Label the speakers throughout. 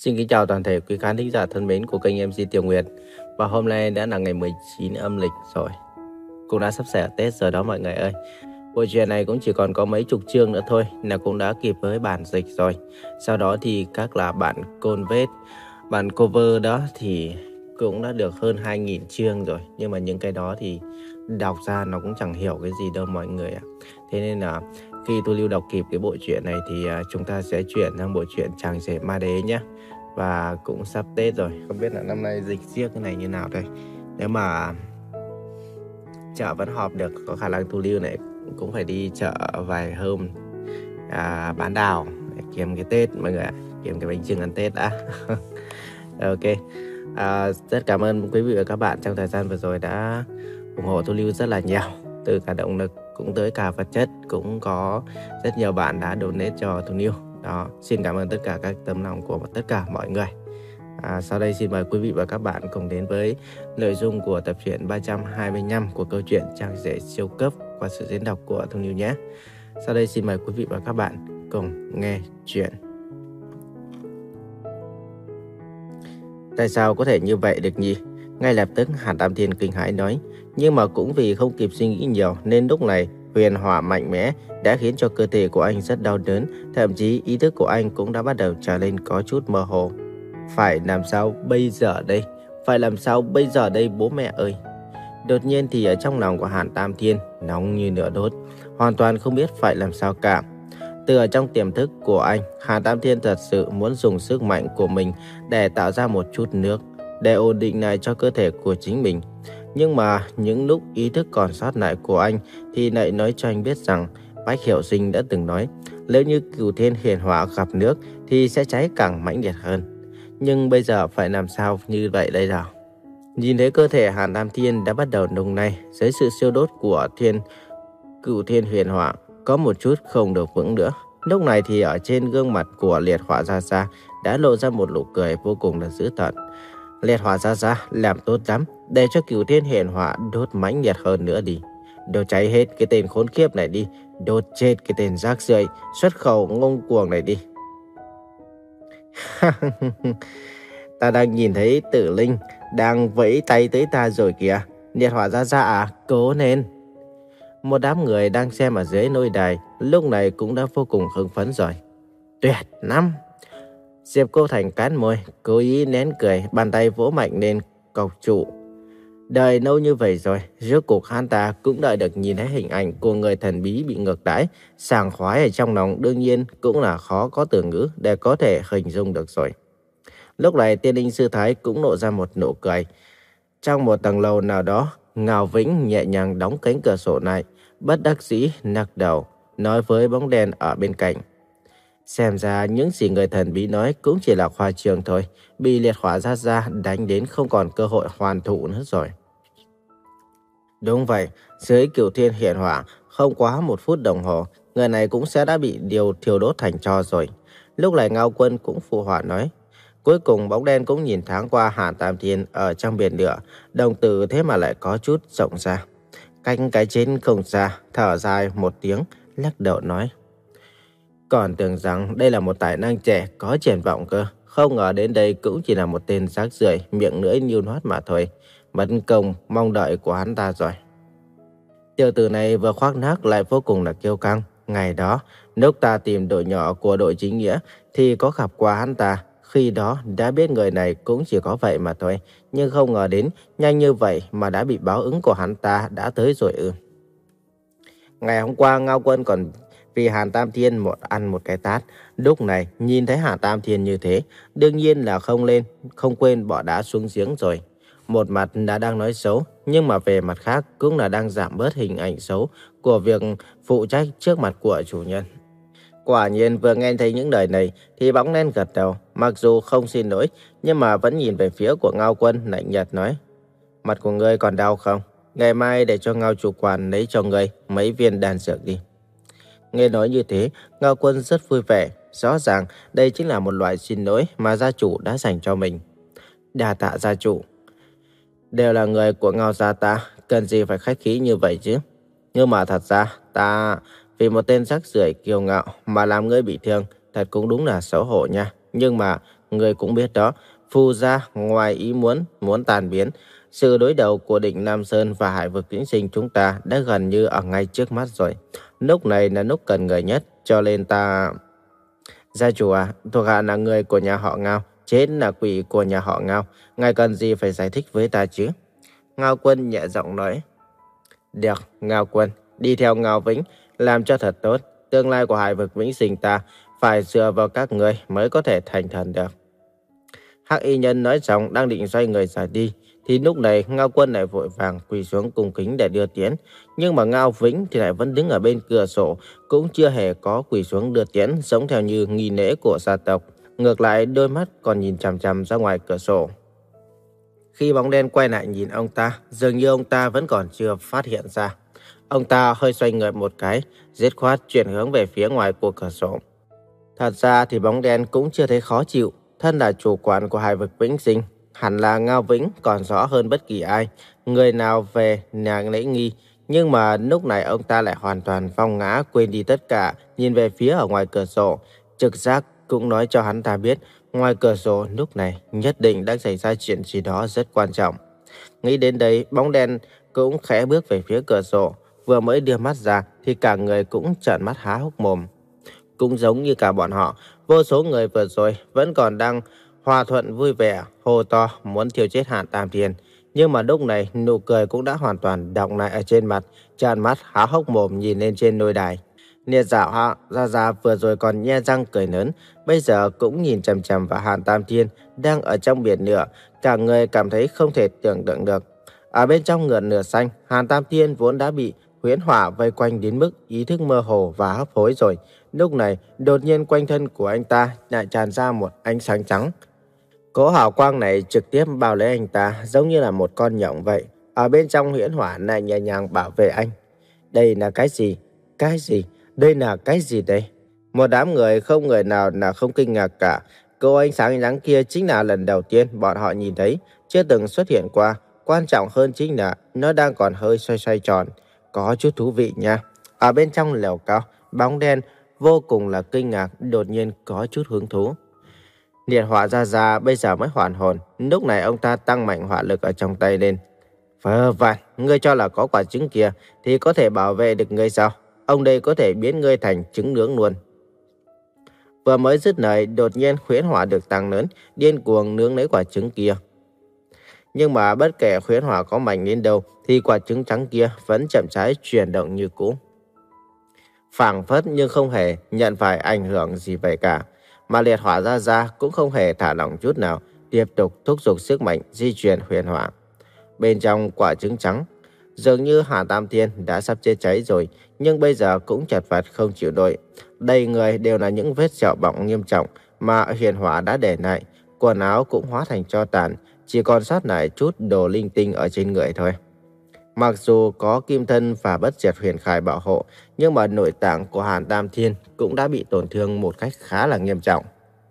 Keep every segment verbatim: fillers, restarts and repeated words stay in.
Speaker 1: Xin kính chào toàn thể quý khán thính giả thân mến của kênh em xê Tiểu Nguyệt. Và hôm nay đã là ngày mười chín âm lịch rồi, cũng đã sắp xẻ Tết rồi đó mọi người ơi. Bộ truyện này cũng chỉ còn có mấy chục chương nữa thôi là cũng đã kịp với bản dịch rồi. Sau đó thì các là bản convert, bản cover đó thì cũng đã được hơn hai nghìn chương rồi. Nhưng mà những cái đó thì đọc ra nó cũng chẳng hiểu cái gì đâu mọi người ạ. Thế nên là khi tôi lưu đọc kịp cái bộ truyện này thì chúng ta sẽ chuyển sang bộ truyện Chàng rể ma đế nhé. Và cũng sắp Tết rồi, không biết là năm nay dịch riêng cái này như nào đây. Nếu mà chợ vẫn họp được, có khả năng thu lưu này cũng phải đi chợ vài hôm à, bán đào để kiếm cái Tết mọi người ạ, kiếm cái bánh chưng ăn Tết đã. Ok, à, rất cảm ơn quý vị và các bạn trong thời gian vừa rồi đã ủng hộ thu lưu rất là nhiều, từ cả động lực cũng tới cả vật chất. Cũng có rất nhiều bạn đã donate cho thu lưu. Đó, xin cảm ơn tất cả các tấm lòng của tất cả mọi người. À, sau đây xin mời quý vị và các bạn cùng đến với nội dung của tập truyện ba trăm hai mươi lăm của câu chuyện Chàng rể siêu cấp qua sự diễn đọc của Thu Lưu nhé. Sau đây xin mời quý vị và các bạn cùng nghe chuyện. Tại sao có thể như vậy được nhỉ? Ngay lập tức Hàn Tam Thiên kinh hãi nói. Nhưng mà cũng vì không kịp suy nghĩ nhiều nên lúc này huyền hỏa mạnh mẽ đã khiến cho cơ thể của anh rất đau đớn, thậm chí ý thức của anh cũng đã bắt đầu trở nên có chút mơ hồ. Phải làm sao bây giờ đây? Phải làm sao bây giờ đây bố mẹ ơi? Đột nhiên thì ở trong lòng của Hàn Tam Thiên nóng như lửa đốt, hoàn toàn không biết phải làm sao cả. Từ ở trong tiềm thức của anh, Hàn Tam Thiên thật sự muốn dùng sức mạnh của mình để tạo ra một chút nước, để ổn định lại cho cơ thể của chính mình. Nhưng mà những lúc ý thức còn sót lại của anh thì lại nói cho anh biết rằng Bách Hiểu Sinh đã từng nói nếu như Cửu Thiên Huyền Hỏa gặp nước thì sẽ cháy càng mãnh liệt hơn. Nhưng bây giờ phải làm sao như vậy đây nào? Nhìn thấy cơ thể Hàn Tam Thiên đã bắt đầu nung nay dưới sự siêu đốt của thiên Cửu Thiên Huyền Hỏa có một chút không được vững nữa. Lúc này thì ở trên gương mặt của Liệt Hỏa Gia Gia đã lộ ra một nụ cười vô cùng là dữ tợn. Liệt Hỏa Gia Gia làm tốt lắm, để cho Cửu Thiên Huyền Hỏa đốt mãnh liệt hơn nữa đi. Đốt cháy hết cái tên khốn khiếp này đi, đốt chết cái tên rác rưởi xuất khẩu ngông cuồng này đi. Ta đang nhìn thấy Tử Linh đang vẫy tay tới ta rồi kìa. Liệt Hỏa Gia Gia à, cố lên. Một đám người đang xem ở dưới nôi đài lúc này cũng đã vô cùng hưng phấn rồi. Tuyệt lắm. Diệp Cô Thành cắn môi, cố ý nén cười, bàn tay vỗ mạnh lên cọc trụ. Đợi lâu như vậy rồi, rốt cuộc hắn ta cũng đợi được nhìn thấy hình ảnh của người thần bí bị ngược đãi, sảng khoái ở trong lòng đương nhiên cũng là khó có từ ngữ để có thể hình dung được rồi. Lúc này Tiên Linh Sư Thái cũng nộ ra một nụ cười. Trong một tầng lầu nào đó, Ngao Vĩnh nhẹ nhàng đóng cánh cửa sổ lại, bất đắc dĩ nắc đầu, nói với bóng đèn ở bên cạnh. Xem ra những gì người thần bí nói cũng chỉ là khoa trương thôi, bị Liệt Hỏa Gia Gia đánh đến không còn cơ hội hoàn thụ nữa rồi. Đúng vậy, dưới Cửu Thiên Huyền Hỏa, không quá một phút đồng hồ, người này cũng sẽ đã bị điều thiêu đốt thành tro rồi. Lúc này Ngao Quân cũng phụ họa nói. Cuối cùng bóng đen cũng nhìn thoáng qua Hàn Tam Thiên ở trong biển lửa, đồng tử thế mà lại có chút rộng ra. Cách cái trên không xa, thở dài một tiếng, lắc đầu nói. Còn tưởng rằng đây là một tài năng trẻ có triển vọng cơ, không ngờ đến đây cũng chỉ là một tên rác rưởi miệng lưỡi nhưu nhoắt mà thôi. Mất công mong đợi của hắn ta rồi. Tiểu tử này vừa khoác lác lại vô cùng là kiêu căng. Ngày đó, lúc ta tìm đội nhỏ của đội chính nghĩa thì có gặp qua hắn ta. Khi đó đã biết người này cũng chỉ có vậy mà thôi. Nhưng không ngờ đến nhanh như vậy mà đã bị báo ứng của hắn ta đã tới rồi ư. Ngày hôm qua Ngao Quân còn vì Hàn Tam Thiên một ăn một cái tát. Lúc này nhìn thấy Hàn Tam Thiên như thế, đương nhiên là không lên, không quên bỏ đá xuống giếng rồi. Một mặt đã đang nói xấu, nhưng mà về mặt khác cũng là đang giảm bớt hình ảnh xấu của việc phụ trách trước mặt của chủ nhân. Quả nhiên vừa nghe thấy những lời này thì bóng đen gật đầu, mặc dù không xin lỗi nhưng mà vẫn nhìn về phía của Ngao Quân lạnh nhạt nói. Mặt của ngươi còn đau không? Ngày mai để cho Ngao chủ quản lấy cho ngươi mấy viên đan dược đi. Nghe nói như thế, Ngao Quân rất vui vẻ. Rõ ràng đây chính là một loại xin lỗi mà gia chủ đã dành cho mình. Đa tạ gia chủ. Đều là người của Ngao gia ta, cần gì phải khách khí như vậy chứ. Nhưng mà thật ra ta vì một tên rác rưởi kiêu ngạo mà làm ngươi bị thương, thật cũng đúng là xấu hổ nha. Nhưng mà người cũng biết đó, Phù gia ngoài ý muốn muốn tàn biến, sự đối đầu của Định Nam Sơn và Hải vực Vĩnh Sinh chúng ta đã gần như ở ngay trước mắt rồi. Lúc này là lúc cần người nhất, cho nên ta... Gia chủ à, thuộc hạ là người của nhà họ Ngao, chết là quỷ của nhà họ Ngao. Ngài cần gì phải giải thích với ta chứ? Ngao Quân nhẹ giọng nói. Được, Ngao Quân, đi theo Ngao Vĩnh, làm cho thật tốt. Tương lai của Hải vực Vĩnh Sinh ta phải dựa vào các người mới có thể thành thần được. Hắc y nhân nói xong đang định xoay người rời đi, thì lúc này Ngao Quân lại vội vàng quỳ xuống cung kính để đưa tiễn. Nhưng mà Ngao Vĩnh thì lại vẫn đứng ở bên cửa sổ, cũng chưa hề có quỳ xuống đưa tiễn, giống theo như nghi lễ của gia tộc. Ngược lại đôi mắt còn nhìn chằm chằm ra ngoài cửa sổ. Khi bóng đen quay lại nhìn ông ta, dường như ông ta vẫn còn chưa phát hiện ra. Ông ta hơi xoay người một cái, dứt khoát chuyển hướng về phía ngoài của cửa sổ. Thật ra thì bóng đen cũng chưa thấy khó chịu. Thân là chủ quản của Hải vực Vĩnh Sinh, hẳn là Ngao Vĩnh còn rõ hơn bất kỳ ai, người nào về nhà lễ nghi. Nhưng mà lúc này ông ta lại hoàn toàn vong ngã, quên đi tất cả, nhìn về phía ở ngoài cửa sổ. Trực giác cũng nói cho hắn ta biết, ngoài cửa sổ lúc này nhất định đang xảy ra chuyện gì đó rất quan trọng. Nghĩ đến đây, bóng đen cũng khẽ bước về phía cửa sổ. Vừa mới đưa mắt ra thì cả người cũng trợn mắt há hốc mồm. Cũng giống như cả bọn họ, vô số người vừa rồi vẫn còn đang hòa thuận vui vẻ, hô to muốn thiêu chết Hàn Tam Thiên. Nhưng mà lúc này nụ cười cũng đã hoàn toàn đọng lại ở trên mặt, tràn mắt há hốc mồm nhìn lên trên lôi đài. Liệt Dạo Hạ Gia Gia vừa rồi còn nhe răng cười lớn, bây giờ cũng nhìn chằm chằm vào Hàn Tam Thiên đang ở trong biển lửa, cả người cảm thấy không thể tưởng tượng được. Ở bên trong ngọn lửa xanh, Hàn Tam Thiên vốn đã bị huyễn hỏa vây quanh đến mức ý thức mơ hồ và hấp hối rồi. Lúc này, đột nhiên quanh thân của anh ta lại tràn ra một ánh sáng trắng. Cỗ hào quang này trực tiếp bao lấy anh ta, giống như là một con nhộng vậy. Ở bên trong huyễn hỏa này nhẹ nhàng bảo vệ anh. Đây là cái gì? Cái gì? Đây là cái gì đây? Một đám người không người nào là không kinh ngạc cả. Cỗ ánh sáng trắng kia chính là lần đầu tiên bọn họ nhìn thấy, chưa từng xuất hiện qua. Quan trọng hơn chính là nó đang còn hơi xoay xoay tròn. Có chút thú vị nha. Ở bên trong lều cao, bóng đen vô cùng là kinh ngạc, đột nhiên có chút hứng thú. Liệt Hỏa Gia Gia bây giờ mới hoàn hồn. Lúc này ông ta tăng mạnh hỏa lực ở trong tay lên. Vớ vẩn, ngươi cho là có quả trứng kia thì có thể bảo vệ được ngươi sao? Ông đây có thể biến ngươi thành trứng nướng luôn. Vừa mới dứt lời, đột nhiên huyễn hỏa được tăng lớn, điên cuồng nướng lấy quả trứng kia. Nhưng mà bất kể huyễn hỏa có mạnh đến đâu thì quả trứng trắng kia vẫn chậm rãi chuyển động như cũ. Phảng phất nhưng không hề nhận phải ảnh hưởng gì vậy cả. Mà Liệt Hỏa Gia Gia cũng không hề thả lỏng chút nào, tiếp tục thúc giục sức mạnh di chuyển huyền hỏa. Bên trong quả trứng trắng, dường như Hàn Tam Thiên đã sắp chết cháy rồi, nhưng bây giờ cũng chật vật không chịu nổi. Đầy người đều là những vết sẹo bỏng nghiêm trọng mà huyền hỏa đã để lại, quần áo cũng hóa thành tro tàn, chỉ còn sót lại chút đồ linh tinh ở trên người thôi. Mặc dù có kim thân và bất diệt huyền khải bảo hộ, nhưng mà nội tạng của Hàn Tam Thiên cũng đã bị tổn thương một cách khá là nghiêm trọng.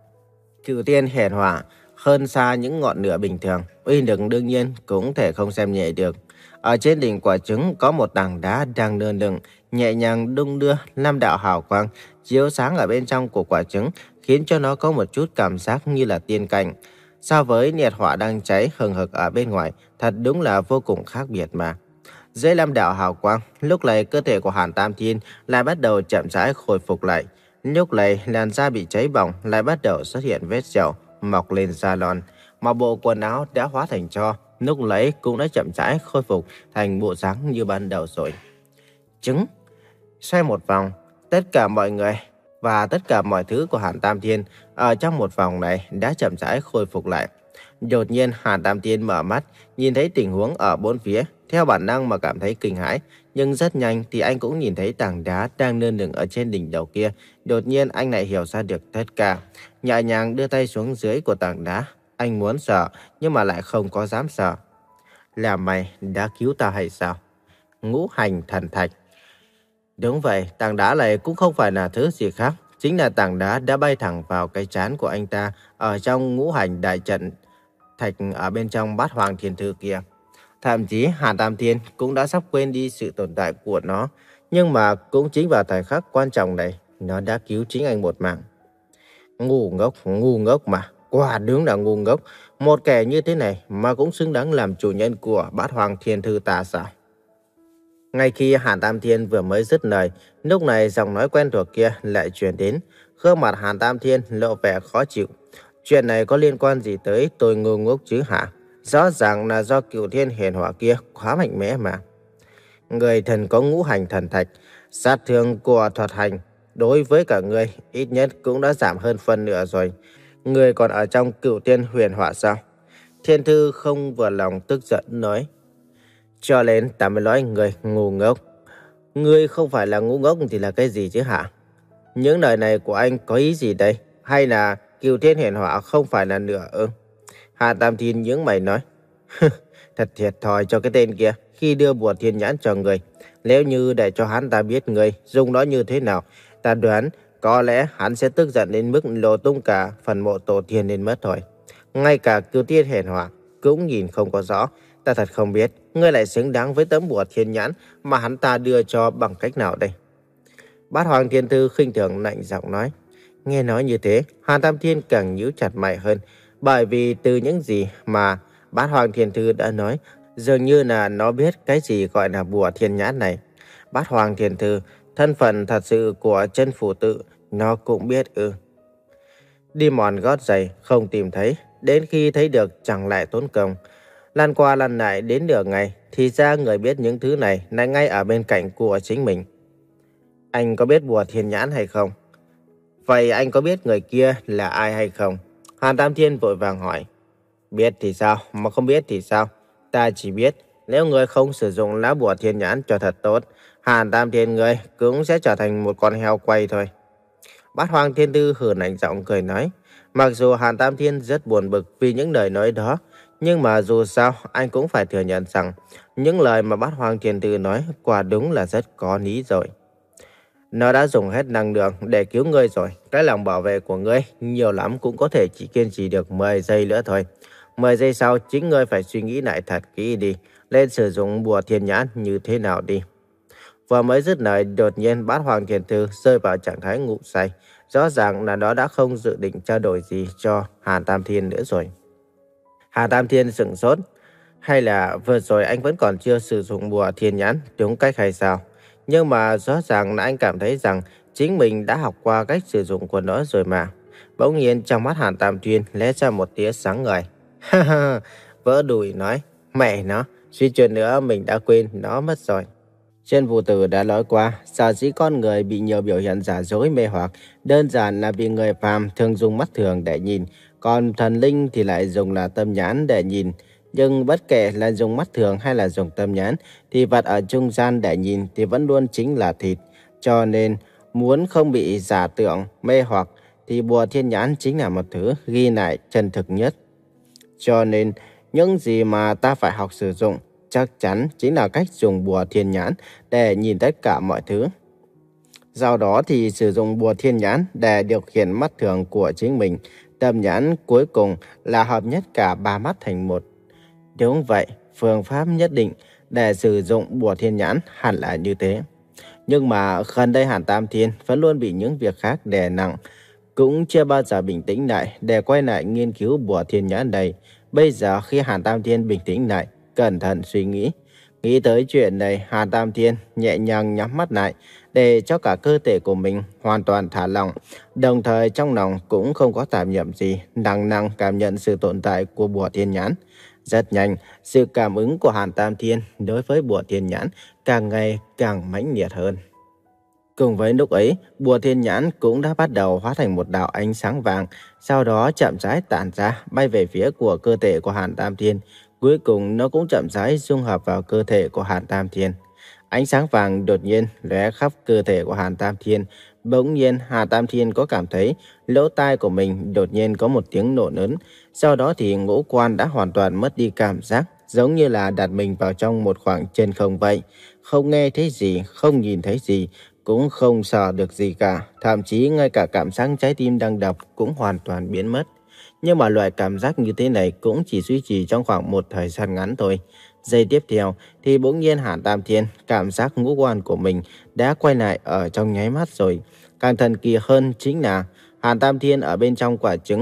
Speaker 1: Cửu tiên huyền hỏa hơn xa những ngọn lửa bình thường, uy lực đương nhiên cũng thể không xem nhẹ được. Ở trên đỉnh quả trứng có một tảng đá đang lơ lửng, nhẹ nhàng đung đưa, năm đạo hào quang chiếu sáng ở bên trong của quả trứng, khiến cho nó có một chút cảm giác như là tiên cảnh. So với liệt hỏa đang cháy hừng hực ở bên ngoài, thật đúng là vô cùng khác biệt mà. Dưới năm đạo hào quang, lúc này cơ thể của Hàn Tam Thiên lại bắt đầu chậm rãi khôi phục lại. Lúc này làn da bị cháy bỏng lại bắt đầu xuất hiện vết sẹo mọc lên da lon, mà bộ quần áo đã hóa thành tro, lúc nãy cũng đã chậm rãi khôi phục thành bộ dáng như ban đầu rồi. Trứng xoay một vòng, tất cả mọi người và tất cả mọi thứ của Hàn Tam Thiên ở trong một vòng này đã chậm rãi khôi phục lại. Đột nhiên Hàn Tam Thiên mở mắt, nhìn thấy tình huống ở bốn phía, theo bản năng mà cảm thấy kinh hãi, nhưng rất nhanh thì anh cũng nhìn thấy tảng đá đang lơ lửng ở trên đỉnh đầu kia. Đột nhiên anh lại hiểu ra được tất cả, nhẹ nhàng đưa tay xuống dưới của tảng đá. Anh muốn sợ nhưng mà lại không có dám sợ. Là mày đã cứu ta hay sao? Ngũ hành thần thạch. Đúng vậy, tảng đá này cũng không phải là thứ gì khác, chính là tảng đá đã bay thẳng vào cái trán của anh ta ở trong ngũ hành đại trận thạch ở bên trong bát hoàng thiên thư kia. Thậm chí Hàn Tam Thiên cũng đã sắp quên đi sự tồn tại của nó, nhưng mà cũng chính vào thời khắc quan trọng này, nó đã cứu chính anh một mạng. Ngu ngốc, ngu ngốc mà. quả đúng là ngu ngốc. Một kẻ như thế này mà cũng xứng đáng làm chủ nhân của Bát Hoàng Thiên Thư ta sao? Ngay khi Hàn Tam Thiên vừa mới dứt lời, lúc này giọng nói quen thuộc kia lại truyền đến. Gương mặt Hàn Tam Thiên lộ vẻ khó chịu. Chuyện này có liên quan gì tới tôi ngu ngốc chứ hả? Rõ ràng là do Cửu Thiên Huyền Hỏa kia quá mạnh mẽ mà. Người thần có ngũ hành thần thạch, sát thương của thuật hành đối với cả người ít nhất cũng đã giảm hơn phân nửa rồi. Người còn ở trong Cửu Thiên Huyền Hỏa sao? Thiên Thư không vừa lòng tức giận nói. Cho nên ta mới nói người ngu ngốc. Ngươi không phải là ngu ngốc thì là cái gì chứ hả? Những lời này của anh có ý gì đây? Hay là Cửu Thiên Huyền Hỏa không phải là nửa ư? Hạ Tam Thiên nhướng mày nói. Thật thiệt thòi cho cái tên kia khi đưa bùa thiên nhãn cho người. Nếu như để cho hắn ta biết người dùng nó như thế nào, ta đoán có lẽ hắn sẽ tức giận đến mức lộ tung cả phần mộ tổ tiên lên mất thôi. Ngay cả Cửu Thiên Huyền Hỏa cũng nhìn không có rõ. Ta thật không biết ngươi lại xứng đáng với tấm bùa thiên nhãn mà hắn ta đưa cho bằng cách nào đây? Bát Hoàng Thiên Thư khinh thường lạnh giọng nói. Nghe nói như thế, Hàn Tam Thiên càng nhíu chặt mày hơn, bởi vì từ những gì mà Bát Hoàng Thiên Thư đã nói, dường như là nó biết cái gì gọi là bùa thiên nhãn này. Bát Hoàng Thiên Thư, thân phận thật sự của chân phủ tự, nó cũng biết ư? Đi mòn gót giày không tìm thấy, đến khi thấy được chẳng lại tốn công. Lan qua lần lại đến nửa ngày, thì ra người biết những thứ này là ngay ở bên cạnh của chính mình. Anh có biết bùa thiên nhãn hay không? Vậy anh có biết người kia là ai hay không? Hàn Tam Thiên vội vàng hỏi. Biết thì sao, mà không biết thì sao? Ta chỉ biết, nếu người không sử dụng lá bùa thiên nhãn cho thật tốt, Hàn Tam Thiên người cũng sẽ trở thành một con heo quay thôi. Bát Hoàng Thiên Thư hừ lạnh giọng cười nói. Mặc dù Hàn Tam Thiên rất buồn bực vì những lời nói đó, nhưng mà dù sao anh cũng phải thừa nhận rằng những lời mà Bát Hoàng Thiên Thư nói quả đúng là rất có lý rồi. Nó đã dùng hết năng lượng để cứu ngươi rồi. Cái lòng bảo vệ của ngươi nhiều lắm cũng có thể chỉ kiên trì được mười giây nữa thôi. mười giây sau chính ngươi phải suy nghĩ lại thật kỹ đi. Lên sử dụng bùa thiên nhãn như thế nào đi. Vừa mới dứt lời, đột nhiên Bát Hoàng Thiên Thư rơi vào trạng thái ngủ say. Rõ ràng là nó đã không dự định trao đổi gì cho Hàn Tam Thiên nữa rồi. Hàn Tam Thiên sửng sốt. Hay là vừa rồi anh vẫn còn chưa sử dụng bùa thiên nhãn đúng cách hay sao? Nhưng mà rõ ràng là anh cảm thấy rằng chính mình đã học qua cách sử dụng của nó rồi mà. Bỗng nhiên trong mắt Hàn Tam Thiên lóe ra một tia sáng ngời. Ha ha, vỡ đùi nói. Mẹ nó, suy chuyện nữa mình đã quên nó mất rồi. Trên vụ tử đã nói qua, sở dĩ con người bị nhiều biểu hiện giả dối mê hoặc, đơn giản là vì người phàm thường dùng mắt thường để nhìn, còn thần linh thì lại dùng là tâm nhãn để nhìn. Nhưng bất kể là dùng mắt thường hay là dùng tâm nhãn, thì vật ở trung gian để nhìn thì vẫn luôn chính là thịt. Cho nên, muốn không bị giả tưởng, mê hoặc, thì bùa thiên nhãn chính là một thứ ghi lại chân thực nhất. Cho nên, những gì mà ta phải học sử dụng, chắc chắn chính là cách dùng bùa thiên nhãn để nhìn tất cả mọi thứ. Do đó thì sử dụng bùa thiên nhãn để điều khiển mắt thường của chính mình. Tâm nhãn cuối cùng là hợp nhất cả ba mắt thành một. Đúng vậy, phương pháp nhất định để sử dụng bùa thiên nhãn hẳn là như thế. Nhưng mà gần đây Hàn Tam Thiên vẫn luôn bị những việc khác đè nặng, cũng chưa bao giờ bình tĩnh lại để quay lại nghiên cứu bùa thiên nhãn này. Bây giờ khi Hàn Tam Thiên bình tĩnh lại, cẩn thận suy nghĩ, nghĩ tới chuyện này, Hàn Tam Thiên nhẹ nhàng nhắm mắt lại để cho cả cơ thể của mình hoàn toàn thả lỏng, đồng thời trong lòng cũng không có tạp niệm gì, năng năng cảm nhận sự tồn tại của bùa thiên nhãn. Rất nhanh, sự cảm ứng của Hàn Tam Thiên đối với bùa thiên nhãn càng ngày càng mãnh liệt hơn. Cùng với lúc ấy, bùa thiên nhãn cũng đã bắt đầu hóa thành một đạo ánh sáng vàng, sau đó chậm rãi tản ra, bay về phía của cơ thể của Hàn Tam Thiên. Cuối cùng nó cũng chậm rãi dung hợp vào cơ thể của Hàn Tam Thiên. Ánh sáng vàng đột nhiên lóe khắp cơ thể của Hàn Tam Thiên. Bỗng nhiên Hàn Tam Thiên có cảm thấy lỗ tai của mình đột nhiên có một tiếng nổ lớn. Sau đó thì ngũ quan đã hoàn toàn mất đi cảm giác, giống như là đặt mình vào trong một khoảng chân không vậy. Không nghe thấy gì, không nhìn thấy gì, cũng không sợ được gì cả. Thậm chí ngay cả cảm giác trái tim đang đập cũng hoàn toàn biến mất. Nhưng mà loại cảm giác như thế này cũng chỉ duy trì trong khoảng một thời gian ngắn thôi. Giây tiếp theo thì bỗng nhiên Hàn Tam Thiên cảm giác ngũ quan của mình đã quay lại ở trong nháy mắt rồi. Càng thần kỳ hơn chính là Hàn Tam Thiên ở bên trong quả trứng,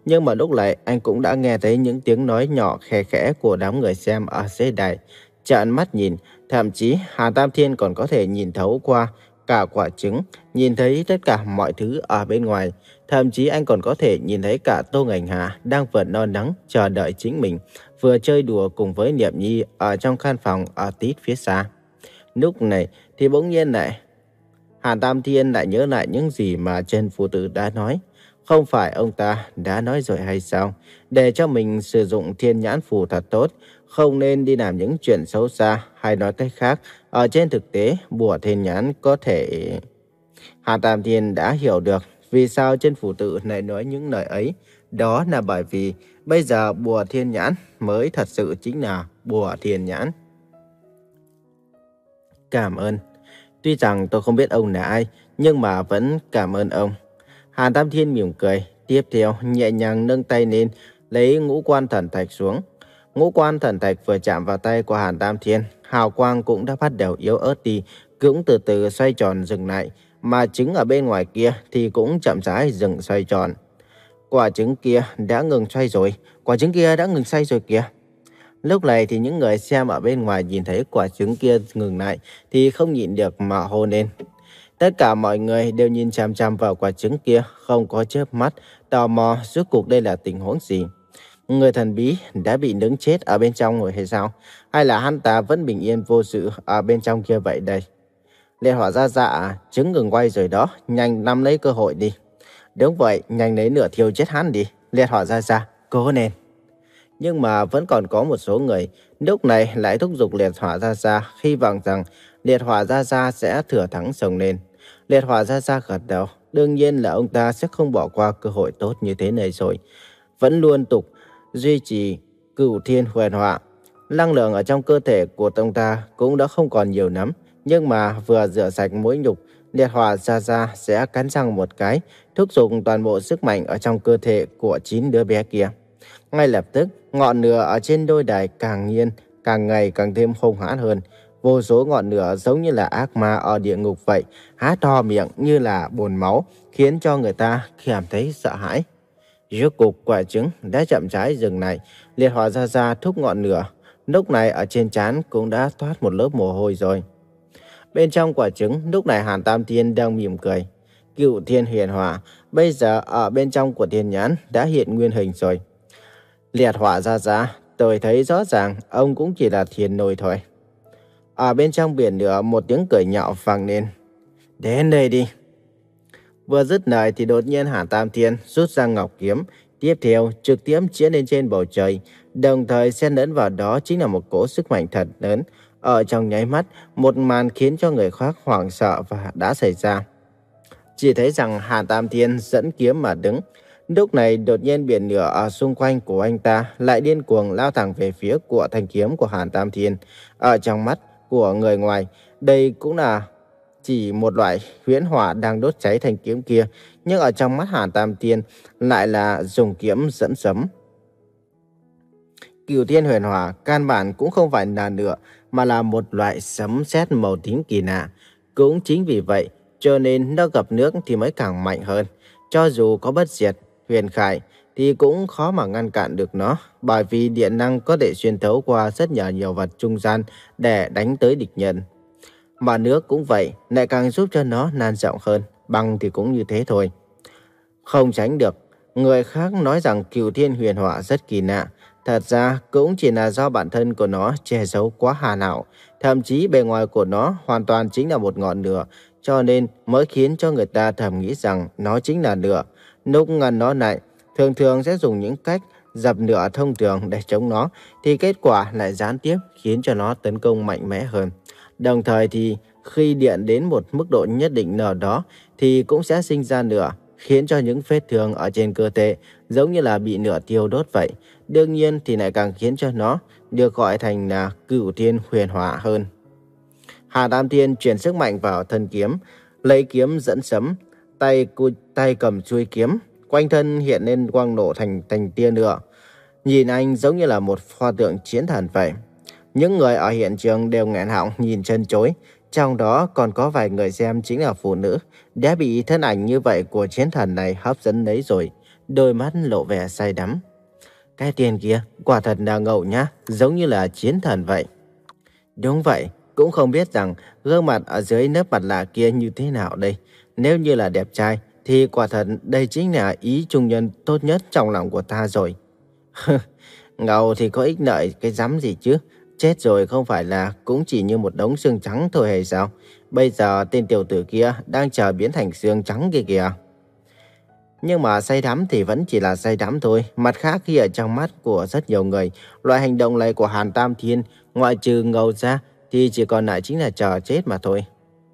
Speaker 1: Nhưng mà lúc này anh cũng đã nghe thấy những tiếng nói nhỏ khe khẽ của đám người xem ở dưới đài. Trợn mắt nhìn, thậm chí Hà Tam Thiên còn có thể nhìn thấu qua cả quả trứng, nhìn thấy tất cả mọi thứ ở bên ngoài. Thậm chí anh còn có thể nhìn thấy cả Tô Ngành Hà đang vẫn no nắng chờ đợi chính mình, vừa chơi đùa cùng với Niệm Nhi ở trong căn phòng ở tít phía xa. Lúc này thì bỗng nhiên lại Hàn Tam Thiên lại nhớ lại những gì mà Trần Phụ Tử đã nói. Không phải ông ta đã nói rồi hay sao? Để cho mình sử dụng thiên nhãn phù thật tốt, không nên đi làm những chuyện xấu xa, hay nói cách khác, ở trên thực tế, bùa thiên nhãn có thể... Hàn Tam Thiên đã hiểu được vì sao Trần Phụ Tử lại nói những lời ấy. Đó là bởi vì bây giờ bùa thiên nhãn mới thật sự chính là bùa thiên nhãn. Cảm ơn. Tuy rằng tôi không biết ông là ai, nhưng mà vẫn cảm ơn ông. Hàn Tam Thiên mỉm cười, tiếp theo nhẹ nhàng nâng tay lên, lấy ngũ quan thần thạch xuống. Ngũ quan thần thạch vừa chạm vào tay của Hàn Tam Thiên, hào quang cũng đã bắt đầu yếu ớt đi, cũng từ từ xoay tròn dừng lại, mà trứng ở bên ngoài kia thì cũng chậm rãi dừng xoay tròn. Quả trứng kia đã ngừng xoay rồi, quả trứng kia đã ngừng xoay rồi kìa. Lúc này thì những người xem ở bên ngoài nhìn thấy quả trứng kia ngừng lại thì không nhịn được mà hô lên. Tất cả mọi người đều nhìn chằm chằm vào quả trứng kia, không có chớp mắt, tò mò rốt cuộc đây là tình huống gì. Người thần bí đã bị nướng chết ở bên trong rồi hay sao? Hay là hắn ta vẫn bình yên vô sự ở bên trong kia vậy đây? Liệt hỏa ra dạ, trứng ngừng quay rồi đó, nhanh nắm lấy cơ hội đi. Đúng vậy, nhanh lấy nửa thiêu chết hắn đi. Liệt hỏa ra dạ, cố lên. Nhưng mà vẫn còn có một số người lúc này lại thúc giục liệt hỏa ra ra, hy vọng rằng liệt hỏa ra ra sẽ thừa thắng xông lên. Liệt hỏa ra ra gật đầu, đương nhiên là ông ta sẽ không bỏ qua cơ hội tốt như thế này rồi. Vẫn luôn tục duy trì cửu thiên huyền hỏa. Năng lượng ở trong cơ thể của ông ta cũng đã không còn nhiều lắm, nhưng mà vừa rửa sạch mối nhục, liệt hỏa ra ra sẽ cắn răng một cái, thúc giục toàn bộ sức mạnh ở trong cơ thể của chín đứa bé kia. Ngay lập tức, ngọn lửa ở trên đôi đài càng nhiên, càng ngày càng thêm hung hãn hơn. Vô số ngọn lửa giống như là ác ma ở địa ngục vậy, há to miệng như là bồn máu, khiến cho người ta cảm thấy sợ hãi. Rốt cục quả trứng đã chậm rãi dừng lại, liệt hỏa ra ra thúc ngọn lửa. Lúc này ở trên trán cũng đã toát một lớp mồ hôi rồi. Bên trong quả trứng, lúc này Hàn Tam Thiên đang mỉm cười. Cửu thiên huyền hỏa, bây giờ ở bên trong của thiên nhãn đã hiện nguyên hình rồi. Liệt hỏa ra ra, tôi thấy rõ ràng ông cũng chỉ là thiên nôi thôi. Ở bên trong biển lửa một tiếng cười nhạo vang lên. Đến đây đi. Vừa dứt lời thì đột nhiên Hàn Tam Thiên rút ra ngọc kiếm, tiếp theo trực tiếp chĩa lên trên bầu trời, đồng thời xen lẫn vào đó chính là một cỗ sức mạnh thật lớn. Ở trong nháy mắt, một màn khiến cho người khác hoảng sợ và đã xảy ra. Chỉ thấy rằng Hàn Tam Thiên dẫn kiếm mà đứng. Lúc này đột nhiên biển lửa ở xung quanh của anh ta lại điên cuồng lao thẳng về phía của thanh kiếm của Hàn Tam Thiên. Ở trong mắt của người ngoài, đây cũng là chỉ một loại huyễn hỏa đang đốt cháy thanh kiếm kia, nhưng ở trong mắt Hàn Tam Thiên lại là dùng kiếm dẫn sấm. Cửu thiên huyền hỏa căn bản cũng không phải là lửa, mà là một loại sấm sét màu tím kỳ lạ. Cũng chính vì vậy, cho nên nó gặp nước thì mới càng mạnh hơn. Cho dù có bất diệt, huyền khải thì cũng khó mà ngăn cản được nó, bởi vì điện năng có thể xuyên thấu qua rất nhiều nhiều vật trung gian để đánh tới địch nhân. Mà nước cũng vậy, lại càng giúp cho nó lan rộng hơn, băng thì cũng như thế thôi. Không tránh được, người khác nói rằng cửu thiên huyền hỏa rất kỳ lạ, thật ra cũng chỉ là do bản thân của nó che giấu quá hà ảo, thậm chí bề ngoài của nó hoàn toàn chính là một ngọn lửa, cho nên mới khiến cho người ta thầm nghĩ rằng nó chính là lửa. Lúc ngăn nó lại, thường thường sẽ dùng những cách dập lửa thông thường để chống nó, thì kết quả lại gián tiếp khiến cho nó tấn công mạnh mẽ hơn. Đồng thời thì khi điện đến một mức độ nhất định nào đó thì cũng sẽ sinh ra lửa, khiến cho những vết thương ở trên cơ thể giống như là bị lửa thiêu đốt vậy. Đương nhiên thì lại càng khiến cho nó được gọi thành là cửu thiên huyền hỏa hơn. Hà Tam Thiên chuyển sức mạnh vào thân kiếm, lấy kiếm dẫn sấm, tay cu, tay cầm chuôi kiếm, quanh thân hiện lên quang nổ thành thành tia lửa. Nhìn anh giống như là một pho tượng chiến thần vậy. Những người ở hiện trường đều nghẹn họng nhìn chân chối, trong đó còn có vài người xem chính là phụ nữ, đã bị thân ảnh như vậy của chiến thần này hấp dẫn đấy rồi. đôi mắt lộ vẻ say đắm. Cái tiền kia quả thật là ngầu nhá, giống như là chiến thần vậy. Đúng vậy, cũng không biết rằng gương mặt ở dưới lớp mặt nạ kia như thế nào đây. Nếu như là đẹp trai, thì quả thật đây chính là ý trung nhân tốt nhất trong lòng của ta rồi. Ngầu thì có ích lợi cái rắm gì chứ. Chết rồi không phải là cũng chỉ như một đống xương trắng thôi hay sao? Bây giờ tên tiểu tử kia đang chờ biến thành xương trắng kia kìa. Nhưng mà say đắm thì vẫn chỉ là say đắm thôi. Mặt khác khi ở trong mắt của rất nhiều người, loại hành động này của Hàn Tam Thiên, ngoại trừ ngầu ra, thì chỉ còn lại chính là chờ chết mà thôi.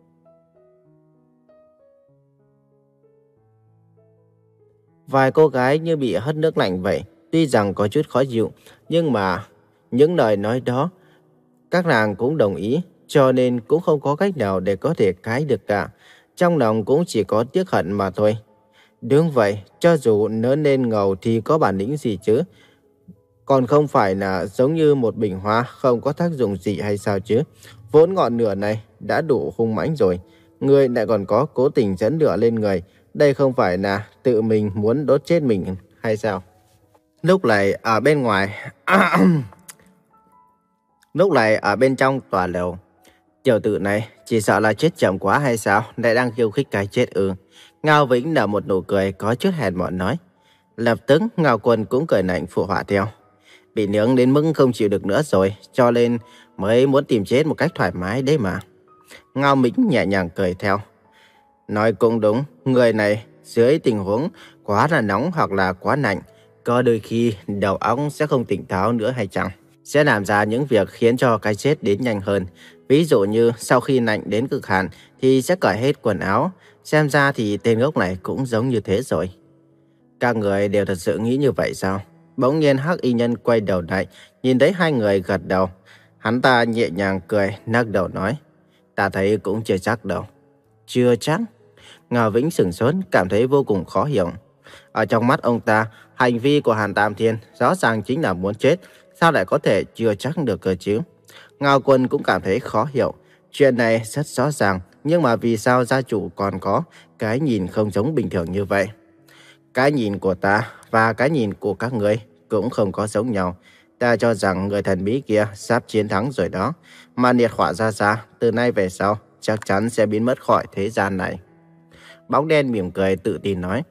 Speaker 1: Vài cô gái như bị hất nước lạnh vậy, tuy rằng có chút khó chịu, nhưng mà những lời nói đó, các nàng cũng đồng ý, cho nên cũng không có cách nào để có thể cãi được cả. Trong lòng cũng chỉ có tiếc hận mà thôi. Đúng vậy, cho dù lớn lên ngầu thì có bản lĩnh gì chứ? Còn không phải là giống như một bình hoa không có tác dụng gì hay sao chứ? Vốn ngọn lửa này đã đủ hung mãnh rồi. Người lại còn có cố tình dẫn lửa lên người. Đây không phải là tự mình muốn đốt chết mình hay sao? Lúc này ở bên ngoài... Lúc này ở bên trong tòa lầu, tiểu tử này chỉ sợ là chết chậm quá hay sao? Lại đang khiêu khích cái chết ư? Ngao Vĩnh nở một nụ cười có chút hèn mọn nói. Lập tức Ngao Quân cũng cười lạnh phụ họa theo. Bị nướng đến mức không chịu được nữa rồi, cho nên mới muốn tìm chết một cách thoải mái đấy mà. Ngao Vĩnh nhẹ nhàng cười theo. Nói cũng đúng, người này dưới tình huống quá là nóng hoặc là quá lạnh, có đôi khi đầu óc sẽ không tỉnh táo nữa hay chẳng. Sẽ làm ra những việc khiến cho cái chết đến nhanh hơn. Ví dụ như sau khi lạnh đến cực hạn thì sẽ cởi hết quần áo. Xem ra thì tên ngốc này cũng giống như thế rồi. Các người đều thật sự nghĩ như vậy sao? Bỗng nhiên Hắc Y Nhân quay đầu lại, nhìn thấy hai người gật đầu. Hắn ta nhẹ nhàng cười, nắc đầu nói. Ta thấy cũng chưa chắc đâu. Chưa chắc? Ngao Vĩnh sửng sốt, cảm thấy vô cùng khó hiểu. Ở trong mắt ông ta, hành vi của Hàn Tam Thiên rõ ràng chính là muốn chết. Sao lại có thể chưa chắc được cơ chứ? Ngao Quân cũng cảm thấy khó hiểu. Chuyện này rất rõ ràng, nhưng mà vì sao gia chủ còn có cái nhìn không giống bình thường như vậy? Cái nhìn của ta và cái nhìn của các người cũng không có giống nhau. Ta cho rằng người thần bí kia sắp chiến thắng rồi đó. Mà liệt hỏa ra ra, từ nay về sau, chắc chắn sẽ biến mất khỏi thế gian này. Bóng đen mỉm cười tự tin nói.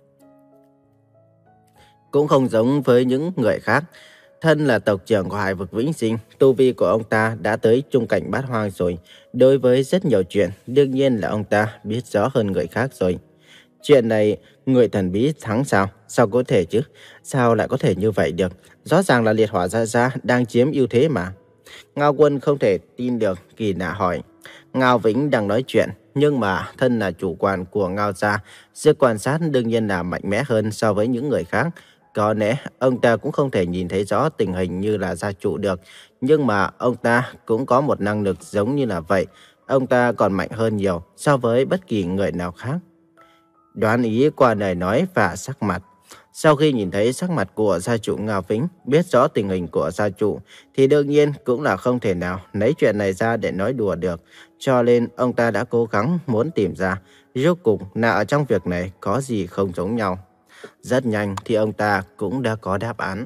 Speaker 1: Cũng không giống với những người khác. Thân là tộc trưởng của Hải vực Vĩnh Sinh, tu vi của ông ta đã tới trung cảnh bát hoang rồi. Đối với rất nhiều chuyện, đương nhiên là ông ta biết rõ hơn người khác rồi. Chuyện này, người thần bí thắng sao? Sao có thể chứ? Sao lại có thể như vậy được? Rõ ràng là liệt hỏa gia gia đang chiếm ưu thế mà. Ngao Quân không thể tin được, kỳ lạ hỏi. Ngao Vĩnh đang nói chuyện, nhưng mà thân là chủ quản của Ngao gia, sức quan sát đương nhiên là mạnh mẽ hơn so với những người khác. Có lẽ ông ta cũng không thể nhìn thấy rõ tình hình như là gia chủ được, nhưng mà ông ta cũng có một năng lực giống như là vậy. Ông ta còn mạnh hơn nhiều so với bất kỳ người nào khác. Đoán ý qua lời nói và sắc mặt. Sau khi nhìn thấy sắc mặt của gia chủ Ngao Vĩnh, biết rõ tình hình của gia chủ, thì đương nhiên cũng là không thể nào lấy chuyện này ra để nói đùa được. Cho nên ông ta đã cố gắng muốn tìm ra, rốt cuộc là ở trong việc này có gì không giống nhau. Rất nhanh thì ông ta cũng đã có đáp án.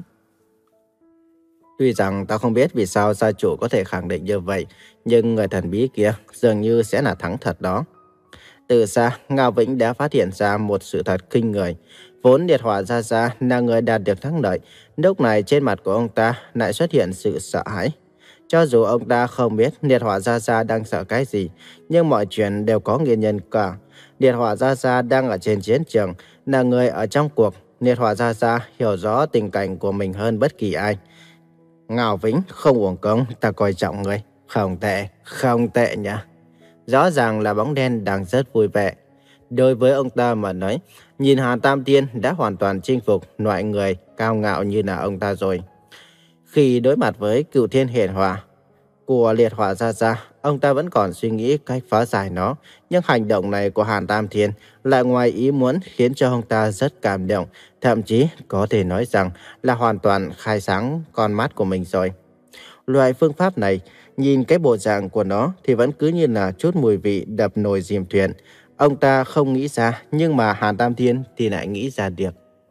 Speaker 1: Tuy rằng ta không biết vì sao gia chủ có thể khẳng định như vậy, nhưng người thần bí kia dường như sẽ là thắng thật đó. Từ xa, Ngao Vĩnh đã phát hiện ra một sự thật kinh người. Vốn liệt hỏa gia gia là người đạt được thắng lợi, lúc này trên mặt của ông ta lại xuất hiện sự sợ hãi. Cho dù ông ta không biết liệt hỏa gia gia đang sợ cái gì, nhưng mọi chuyện đều có nguyên nhân cả. Liệt hỏa gia gia đang ở trên chiến trường, là người ở trong cuộc. Liệt hỏa gia gia hiểu rõ tình cảnh của mình hơn bất kỳ ai. Ngao Vĩnh không uổng công, ta coi trọng người. Không tệ, không tệ nhỉ. Rõ ràng là bóng đen đang rất vui vẻ. Đối với ông ta mà nói, nhìn Hàn Tam Thiên đã hoàn toàn chinh phục loại người cao ngạo như là ông ta rồi. Khi đối mặt với cựu thiên hiển hỏa của liệt hỏa gia gia, ông ta vẫn còn suy nghĩ cách phá giải nó. Nhưng hành động này của Hàn Tam Thiên lại ngoài ý muốn khiến cho ông ta rất cảm động. Thậm chí có thể nói rằng là hoàn toàn khai sáng con mắt của mình rồi. Loại phương pháp này, nhìn cái bộ dạng của nó thì vẫn cứ như là chút mùi vị đập nồi dìm thuyền. Ông ta không nghĩ ra, nhưng mà Hàn Tam Thiên thì lại nghĩ ra được.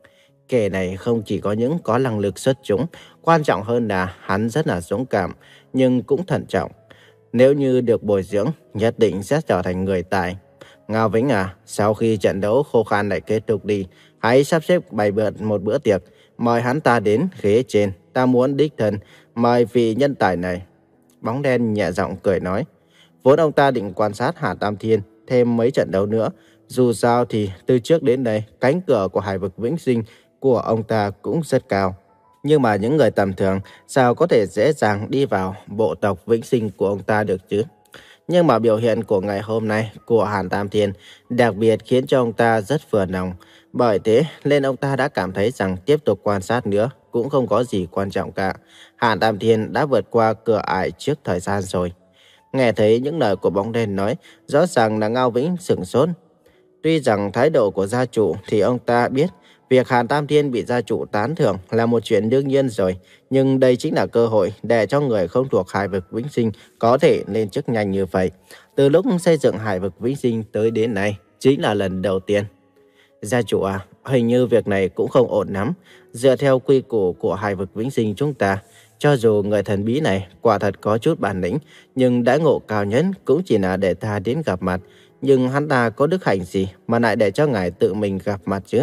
Speaker 1: Kẻ này không chỉ có những có năng lực xuất chúng, quan trọng hơn là hắn rất là dũng cảm, nhưng cũng thận trọng. Nếu như được bồi dưỡng, nhất định sẽ trở thành người tài. Ngao Vĩnh à, sau khi trận đấu khô khan lại kết thúc đi, hãy sắp xếp bày biện một bữa tiệc, mời hắn ta đến ghế trên, ta muốn đích thân mời vị nhân tài này. Bóng đen nhẹ giọng cười nói, vốn ông ta định quan sát Hà Tam Thiên thêm mấy trận đấu nữa, dù sao thì từ trước đến nay cánh cửa của hải vực vĩnh sinh của ông ta cũng rất cao. Nhưng mà những người tầm thường sao có thể dễ dàng đi vào bộ tộc vĩnh sinh của ông ta được chứ? Nhưng mà biểu hiện của ngày hôm nay của Hàn Tam Thiên đặc biệt khiến cho ông ta rất vừa lòng. Bởi thế nên ông ta đã cảm thấy rằng tiếp tục quan sát nữa cũng không có gì quan trọng cả. Hàn Tam Thiên đã vượt qua cửa ải trước thời gian rồi. Nghe thấy những lời của bóng đen nói, rõ ràng là Ngao Vĩnh sửng sốt. Tuy rằng thái độ của gia chủ thì ông ta biết việc Hàn Tam Thiên bị gia chủ tán thưởng là một chuyện đương nhiên rồi, nhưng đây chính là cơ hội để cho người không thuộc hải vực vĩnh sinh có thể lên chức nhanh như vậy. Từ lúc xây dựng hải vực vĩnh sinh tới đến nay, chính là lần đầu tiên. Gia chủ à, hình như việc này cũng không ổn lắm. Dựa theo quy củ của hải vực vĩnh sinh chúng ta, cho dù người thần bí này quả thật có chút bản lĩnh, nhưng đãi ngộ cao nhất cũng chỉ là để ta đến gặp mặt. Nhưng hắn ta có đức hạnh gì mà lại để cho ngài tự mình gặp mặt chứ?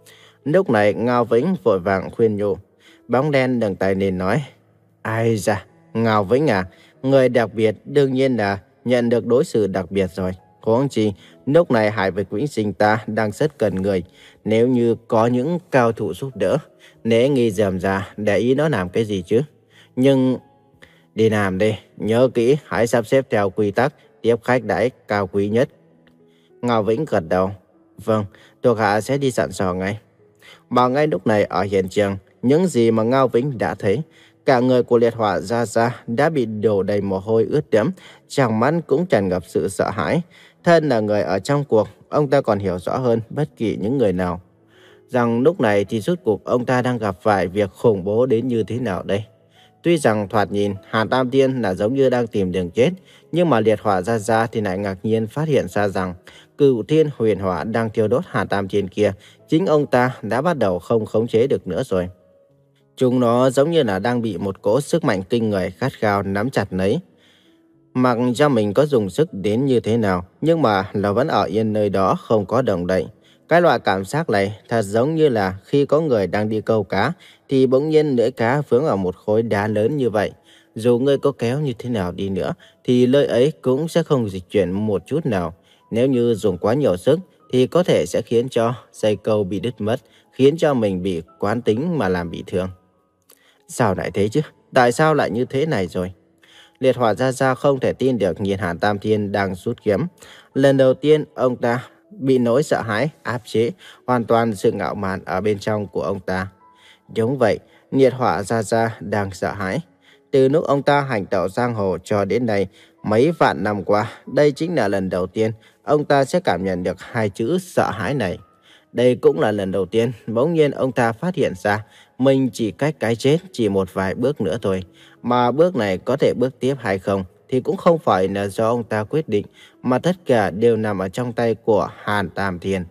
Speaker 1: Lúc này Ngao Vĩnh vội vàng khuyên nhủ. Bóng đen nâng tay lên nói, ai da, Ngao Vĩnh à, người đặc biệt đương nhiên là nhận được đối xử đặc biệt rồi. Huống chi, lúc này hải vực vĩnh sinh ta đang rất cần người. Nếu như có những cao thủ giúp đỡ, nễ nghi dườm ra để ý nó làm cái gì chứ? Nhưng đi làm đi, nhớ kỹ hãy sắp xếp theo quy tắc tiếp khách đãi cao quý nhất. Ngao Vĩnh gật đầu. Vâng, thuộc hạ sẽ đi sẵn sò ngay. Mà ngay lúc này ở hiện trường, những gì mà Ngao Vĩnh đã thấy, cả người của liệt hỏa Gia Gia đã bị đổ đầy mồ hôi ướt đẫm, trong mắt cũng tràn ngập sự sợ hãi. Thân là người ở trong cuộc, ông ta còn hiểu rõ hơn bất kỳ những người nào rằng lúc này thì rốt cuộc ông ta đang gặp phải việc khủng bố đến như thế nào đây. Tuy rằng thoạt nhìn Hàn Tam Thiên là giống như đang tìm đường chết, nhưng mà liệt hỏa Gia Gia thì lại ngạc nhiên phát hiện ra rằng Cửu Thiên Huyền Hỏa đang thiêu đốt Hàn Tam Thiên kia, chính ông ta đã bắt đầu không khống chế được nữa rồi. Chúng nó giống như là đang bị một cỗ sức mạnh kinh người khát khao nắm chặt lấy. Mặc cho mình có dùng sức đến như thế nào, nhưng mà nó vẫn ở yên nơi đó không có động đậy. Cái loại cảm giác này thật giống như là khi có người đang đi câu cá, thì bỗng nhiên lưỡi cá vướng ở một khối đá lớn như vậy. Dù ngươi có kéo như thế nào đi nữa, thì lưỡi ấy cũng sẽ không dịch chuyển một chút nào. Nếu như dùng quá nhiều sức, thì có thể sẽ khiến cho dây câu bị đứt mất, khiến cho mình bị quán tính mà làm bị thương. Sao lại thế chứ? Tại sao lại như thế này rồi? Liệt hỏa Gia Gia không thể tin được nhìn Hàn Tam Thiên đang rút kiếm. Lần đầu tiên ông ta bị nỗi sợ hãi áp chế hoàn toàn sự ngạo mạn ở bên trong của ông ta. Đúng vậy, liệt hỏa Gia Gia đang sợ hãi. Từ lúc ông ta hành tẩu giang hồ cho đến nay, mấy vạn năm qua, đây chính là lần đầu tiên ông ta sẽ cảm nhận được hai chữ sợ hãi này. Đây cũng là lần đầu tiên bỗng nhiên ông ta phát hiện ra mình chỉ cách cái chết chỉ một vài bước nữa thôi. Mà bước này có thể bước tiếp hay không thì cũng không phải là do ông ta quyết định, mà tất cả đều nằm ở trong tay của Hàn Tam Thiên.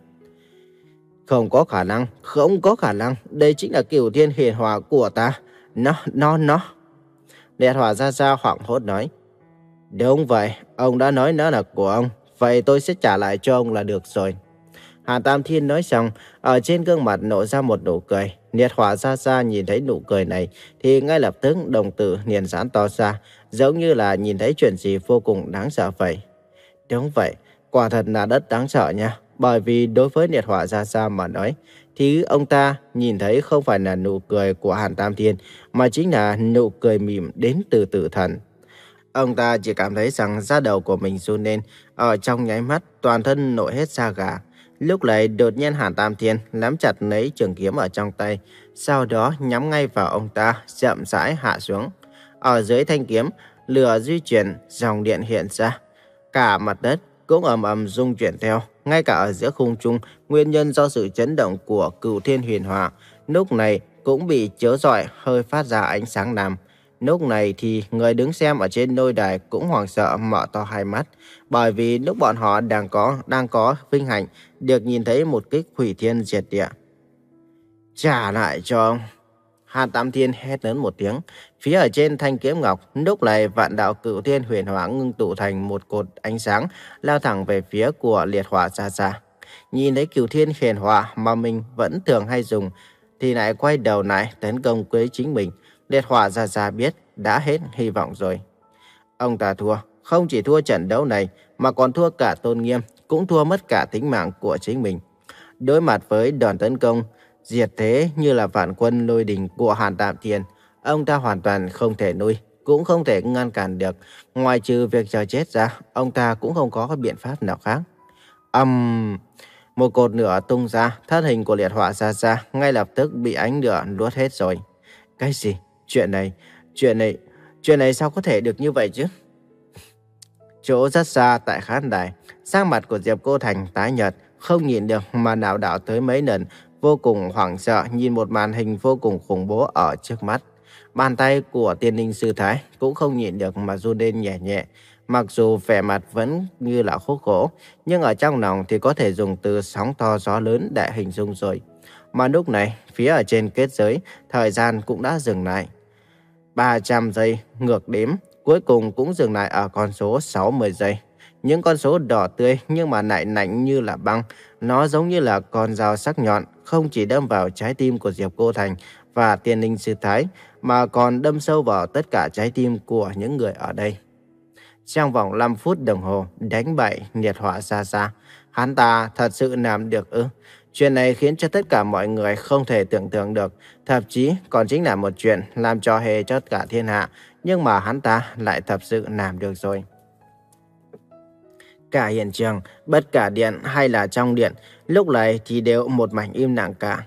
Speaker 1: Không có khả năng, không có khả năng, đây chính là Cửu Thiên Huyền Hỏa của ta. Nó, nó, nó. Liệt hỏa Gia Gia hoảng hốt nói. Đúng vậy, ông đã nói nó là của ông, vậy tôi sẽ trả lại cho ông là được rồi. Hàn Tam Thiên nói xong, ở trên gương mặt nổ ra một nụ cười. Liệt hỏa Gia Gia nhìn thấy nụ cười này thì ngay lập tức đồng tử liền giãn to ra, giống như là nhìn thấy chuyện gì vô cùng đáng sợ vậy. Đúng vậy, quả thật là rất đáng sợ nha. Bởi vì đối với liệt hỏa Gia Gia mà nói, thì ông ta nhìn thấy không phải là nụ cười của Hàn Tam Thiên, mà chính là nụ cười mỉm đến từ tử thần. Ông ta chỉ cảm thấy rằng da đầu của mình run lên, ở trong nháy mắt toàn thân nổi hết da gà. Lúc này đột nhiên Hàn Tam Thiên nắm chặt lấy trường kiếm ở trong tay, sau đó nhắm ngay vào ông ta, chậm rãi hạ xuống. Ở dưới thanh kiếm, lửa di chuyển, dòng điện hiện ra. Cả mặt đất cũng ầm ầm rung chuyển theo, ngay cả ở giữa khung trung, nguyên nhân do sự chấn động của Cửu Thiên Huyền Hỏa, lúc này cũng bị chiếu rọi hơi phát ra ánh sáng lam. Lúc này thì người đứng xem ở trên lôi đài cũng hoảng sợ mở to hai mắt, bởi vì lúc bọn họ đang có đang có vinh hạnh được nhìn thấy một kích hủy thiên diệt địa. Trả lại cho ông. Hàn Tam Thiên hét lớn một tiếng. Phía ở trên thanh kiếm ngọc, lúc này vạn đạo cửu thiên huyền hỏa ngưng tụ thành một cột ánh sáng, lao thẳng về phía của liệt hỏa xa xa. Nhìn thấy cửu thiên huyền hỏa mà mình vẫn thường hay dùng, thì lại quay đầu lại tấn công với chính mình. Liệt hỏa xa xa biết đã hết hy vọng rồi. Ông ta thua, không chỉ thua trận đấu này, mà còn thua cả tôn nghiêm, cũng thua mất cả tính mạng của chính mình. Đối mặt với đòn tấn công diệt thế như là vạn quân lôi đình của Hàn Tam Thiên, ông ta hoàn toàn không thể nuôi, cũng không thể ngăn cản được. Ngoài trừ việc chờ chết ra, ông ta cũng không có biện pháp nào khác. Âm... Um, một cột lửa tung ra, thân hình của liệt hỏa xa xa ngay lập tức bị ánh lửa nuốt hết rồi. Cái gì? Chuyện này, chuyện này, chuyện này sao có thể được như vậy chứ? Chỗ rất xa tại khán đài, sắc mặt của Diệp Cô Thành tái nhợt, không nhìn được mà lảo đảo tới mấy lần, vô cùng hoảng sợ nhìn một màn hình vô cùng khủng bố ở trước mắt. Bàn tay của Tiên Ninh Sư Thái cũng không nhịn được mà run lên nhẹ nhẹ. Mặc dù vẻ mặt vẫn như là khúc khổ, nhưng ở trong lòng thì có thể dùng từ sóng to gió lớn để hình dung rồi. Mà lúc này, phía ở trên kết giới, thời gian cũng đã dừng lại. ba trăm giây ngược đếm, cuối cùng cũng dừng lại ở con số sáu mươi giây. Những con số đỏ tươi nhưng mà lại lạnh như là băng. Nó giống như là con dao sắc nhọn, không chỉ đâm vào trái tim của Diệp Cô Thành và Tiên Ninh Sư Thái, mà còn đâm sâu vào tất cả trái tim của những người ở đây. Trong vòng năm phút đồng hồ, đánh bại liệt hỏa xa xa. Hắn ta thật sự làm được ư? Chuyện này khiến cho tất cả mọi người không thể tưởng tượng được. Thậm chí còn chính là một chuyện làm trò hề cho cả thiên hạ. Nhưng mà hắn ta lại thật sự làm được rồi. Cả hiện trường, bất cả điện hay là trong điện, lúc này thì đều một mảnh im lặng cả.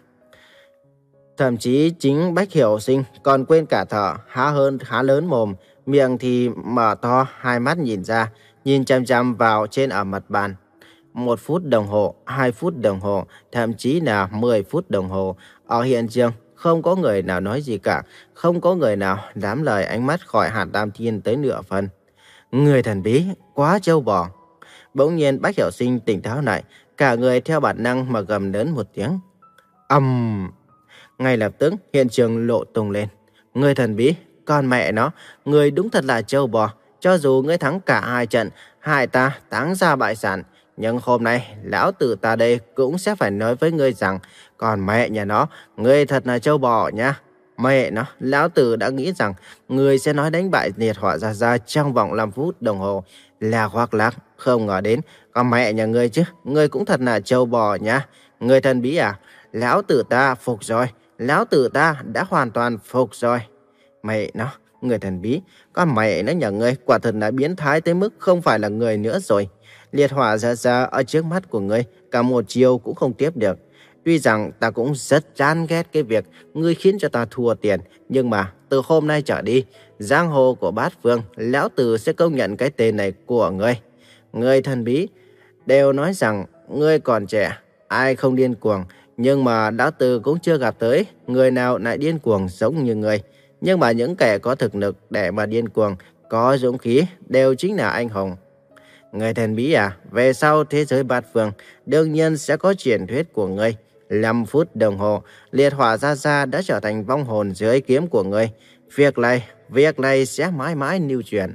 Speaker 1: Thậm chí chính Bách Hiểu Sinh còn quên cả thở, há hơn há lớn mồm, miệng thì mở to, hai mắt nhìn ra, nhìn chăm chăm vào trên ở mặt bàn. Một phút đồng hồ, hai phút đồng hồ, thậm chí là mười phút đồng hồ. Ở hiện trường, không có người nào nói gì cả, không có người nào dám lời ánh mắt khỏi Hàn Tam Thiên tới nửa phần. Người thần bí, quá trâu bò. Bỗng nhiên Bách Hiểu Sinh tỉnh táo lại, cả người theo bản năng mà gầm lớn một tiếng. Ầm! Um. Ngay lập tức hiện trường lộ tung lên. Người thần bí, con mẹ nó, người đúng thật là trâu bò. Cho dù ngươi thắng cả hai trận, hai ta táng ra bại sản, nhưng hôm nay lão tử ta đây cũng sẽ phải nói với ngươi rằng, còn mẹ nhà nó, ngươi thật là trâu bò nhá. Mẹ nó, lão tử đã nghĩ rằng ngươi sẽ nói đánh bại liệt hỏa ra ra trong vòng năm phút đồng hồ. Là khoác lác, không ngờ đến, còn mẹ nhà ngươi chứ, ngươi cũng thật là trâu bò nhá. Ngươi thần bí à, lão tử ta phục rồi, lão tử ta đã hoàn toàn phục rồi. Mẹ nó, người thần bí, con mẹ nó nhà ngươi quả thật là biến thái tới mức không phải là người nữa rồi. Liệt hỏa ra ra ở trước mắt của ngươi, cả một chiều cũng không tiếp được. Tuy rằng ta cũng rất chán ghét cái việc ngươi khiến cho ta thua tiền, nhưng mà từ hôm nay trở đi, giang hồ của bát phương, lão tử sẽ công nhận cái tên này của ngươi. Ngươi thần bí, đều nói rằng ngươi còn trẻ, ai không điên cuồng, nhưng mà lão tử cũng chưa gặp tới người nào lại điên cuồng giống như ngươi. Nhưng mà những kẻ có thực lực để mà điên cuồng, có dũng khí đều chính là anh hùng. Người thần bí à, về sau thế giới bát phương, đương nhiên sẽ có truyền thuyết của ngươi. năm phút đồng hồ, liệt hỏa ra ra đã trở thành vong hồn dưới kiếm của ngươi. Việc này, việc này sẽ mãi mãi lưu truyền.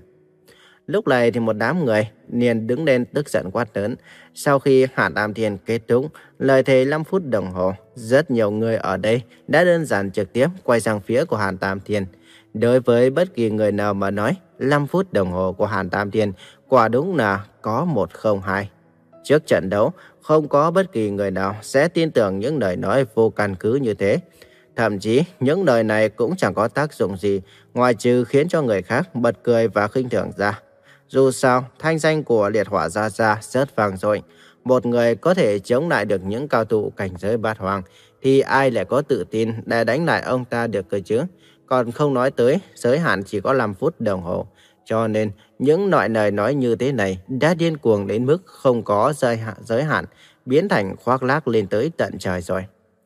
Speaker 1: Lúc này thì một đám người liền đứng lên tức giận quát lớn. Sau khi Hàn Tam Thiên kết thúc lời thề năm phút đồng hồ, rất nhiều người ở đây đã đơn giản trực tiếp quay sang phía của Hàn Tam Thiên. Đối với bất kỳ người nào mà nói, năm phút đồng hồ của Hàn Tam Thiên quả đúng là có một không hai. Trước trận đấu, không có bất kỳ người nào sẽ tin tưởng những lời nói vô căn cứ như thế. Thậm chí, những lời này cũng chẳng có tác dụng gì, ngoài trừ khiến cho người khác bật cười và khinh thường ra. Dù sao, thanh danh của liệt hỏa Gia Gia rất vang dội. Một người có thể chống lại được những cao thủ cảnh giới bát hoàng, thì ai lại có tự tin để đánh lại ông ta được cơ chứ? Còn không nói tới, giới hạn chỉ có năm phút đồng hồ. Cho nên, những loại lời nói như thế này đã điên cuồng đến mức không có giới hạn, giới hạn biến thành khoác lác lên tới tận trời rồi.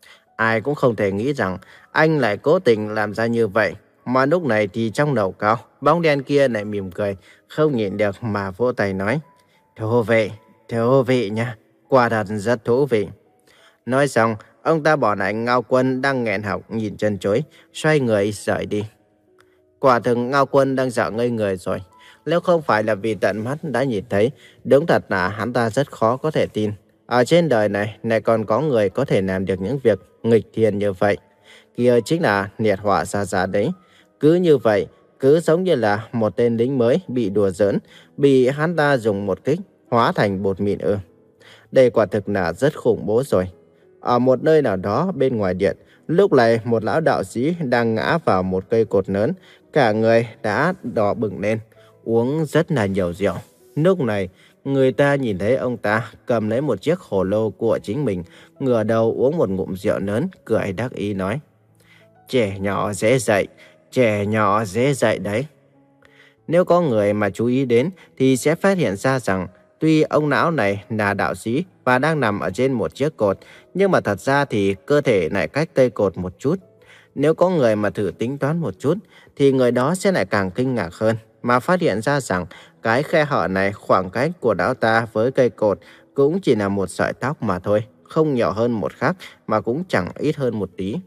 Speaker 1: Ai cũng không thể nghĩ rằng anh lại cố tình làm ra như vậy. Mà lúc này thì trong đầu cao, bóng đen kia lại mỉm cười, không nhịn được mà vỗ tay nói. Thú vị, thú vị nha, quả thật rất thú vị. Nói xong, Ông ta bỏ lại Ngao Quân đang nghẹn họng nhìn chân chối, xoay người rời đi. Quả thực Ngao Quân đang sợ ngây người rồi. Nếu không phải là vì tận mắt đã nhìn thấy, đúng thật là hắn ta rất khó có thể tin. Ở trên đời này, lại còn có người có thể làm được những việc nghịch thiên như vậy. Kia chính là Liệt Hỏa Gia Gia đấy. Cứ như vậy, cứ giống như là một tên lính mới bị đùa giỡn, bị hắn ta dùng một kích, hóa thành bột mịn ư. Đây quả thực là rất khủng bố rồi. Ở một nơi nào đó bên ngoài điện, lúc này một lão đạo sĩ đang ngã vào một cây cột lớn, cả người đã đỏ bừng lên, uống rất là nhiều rượu. Lúc này, người ta nhìn thấy ông ta cầm lấy một chiếc hồ lô của chính mình, ngửa đầu uống một ngụm rượu lớn, cười đắc ý nói: Trẻ nhỏ dễ dạy, trẻ nhỏ dễ dạy đấy. Nếu có người mà chú ý đến thì sẽ phát hiện ra rằng tuy ông lão này là đạo sĩ và đang nằm ở trên một chiếc cột, nhưng mà thật ra thì cơ thể lại cách cây cột một chút. Nếu có người mà thử tính toán một chút thì người đó sẽ lại càng kinh ngạc hơn, mà phát hiện ra rằng cái khe hở này, khoảng cách của lão ta với cây cột cũng chỉ là một sợi tóc mà thôi, không nhỏ hơn một khắc mà cũng chẳng ít hơn một tí.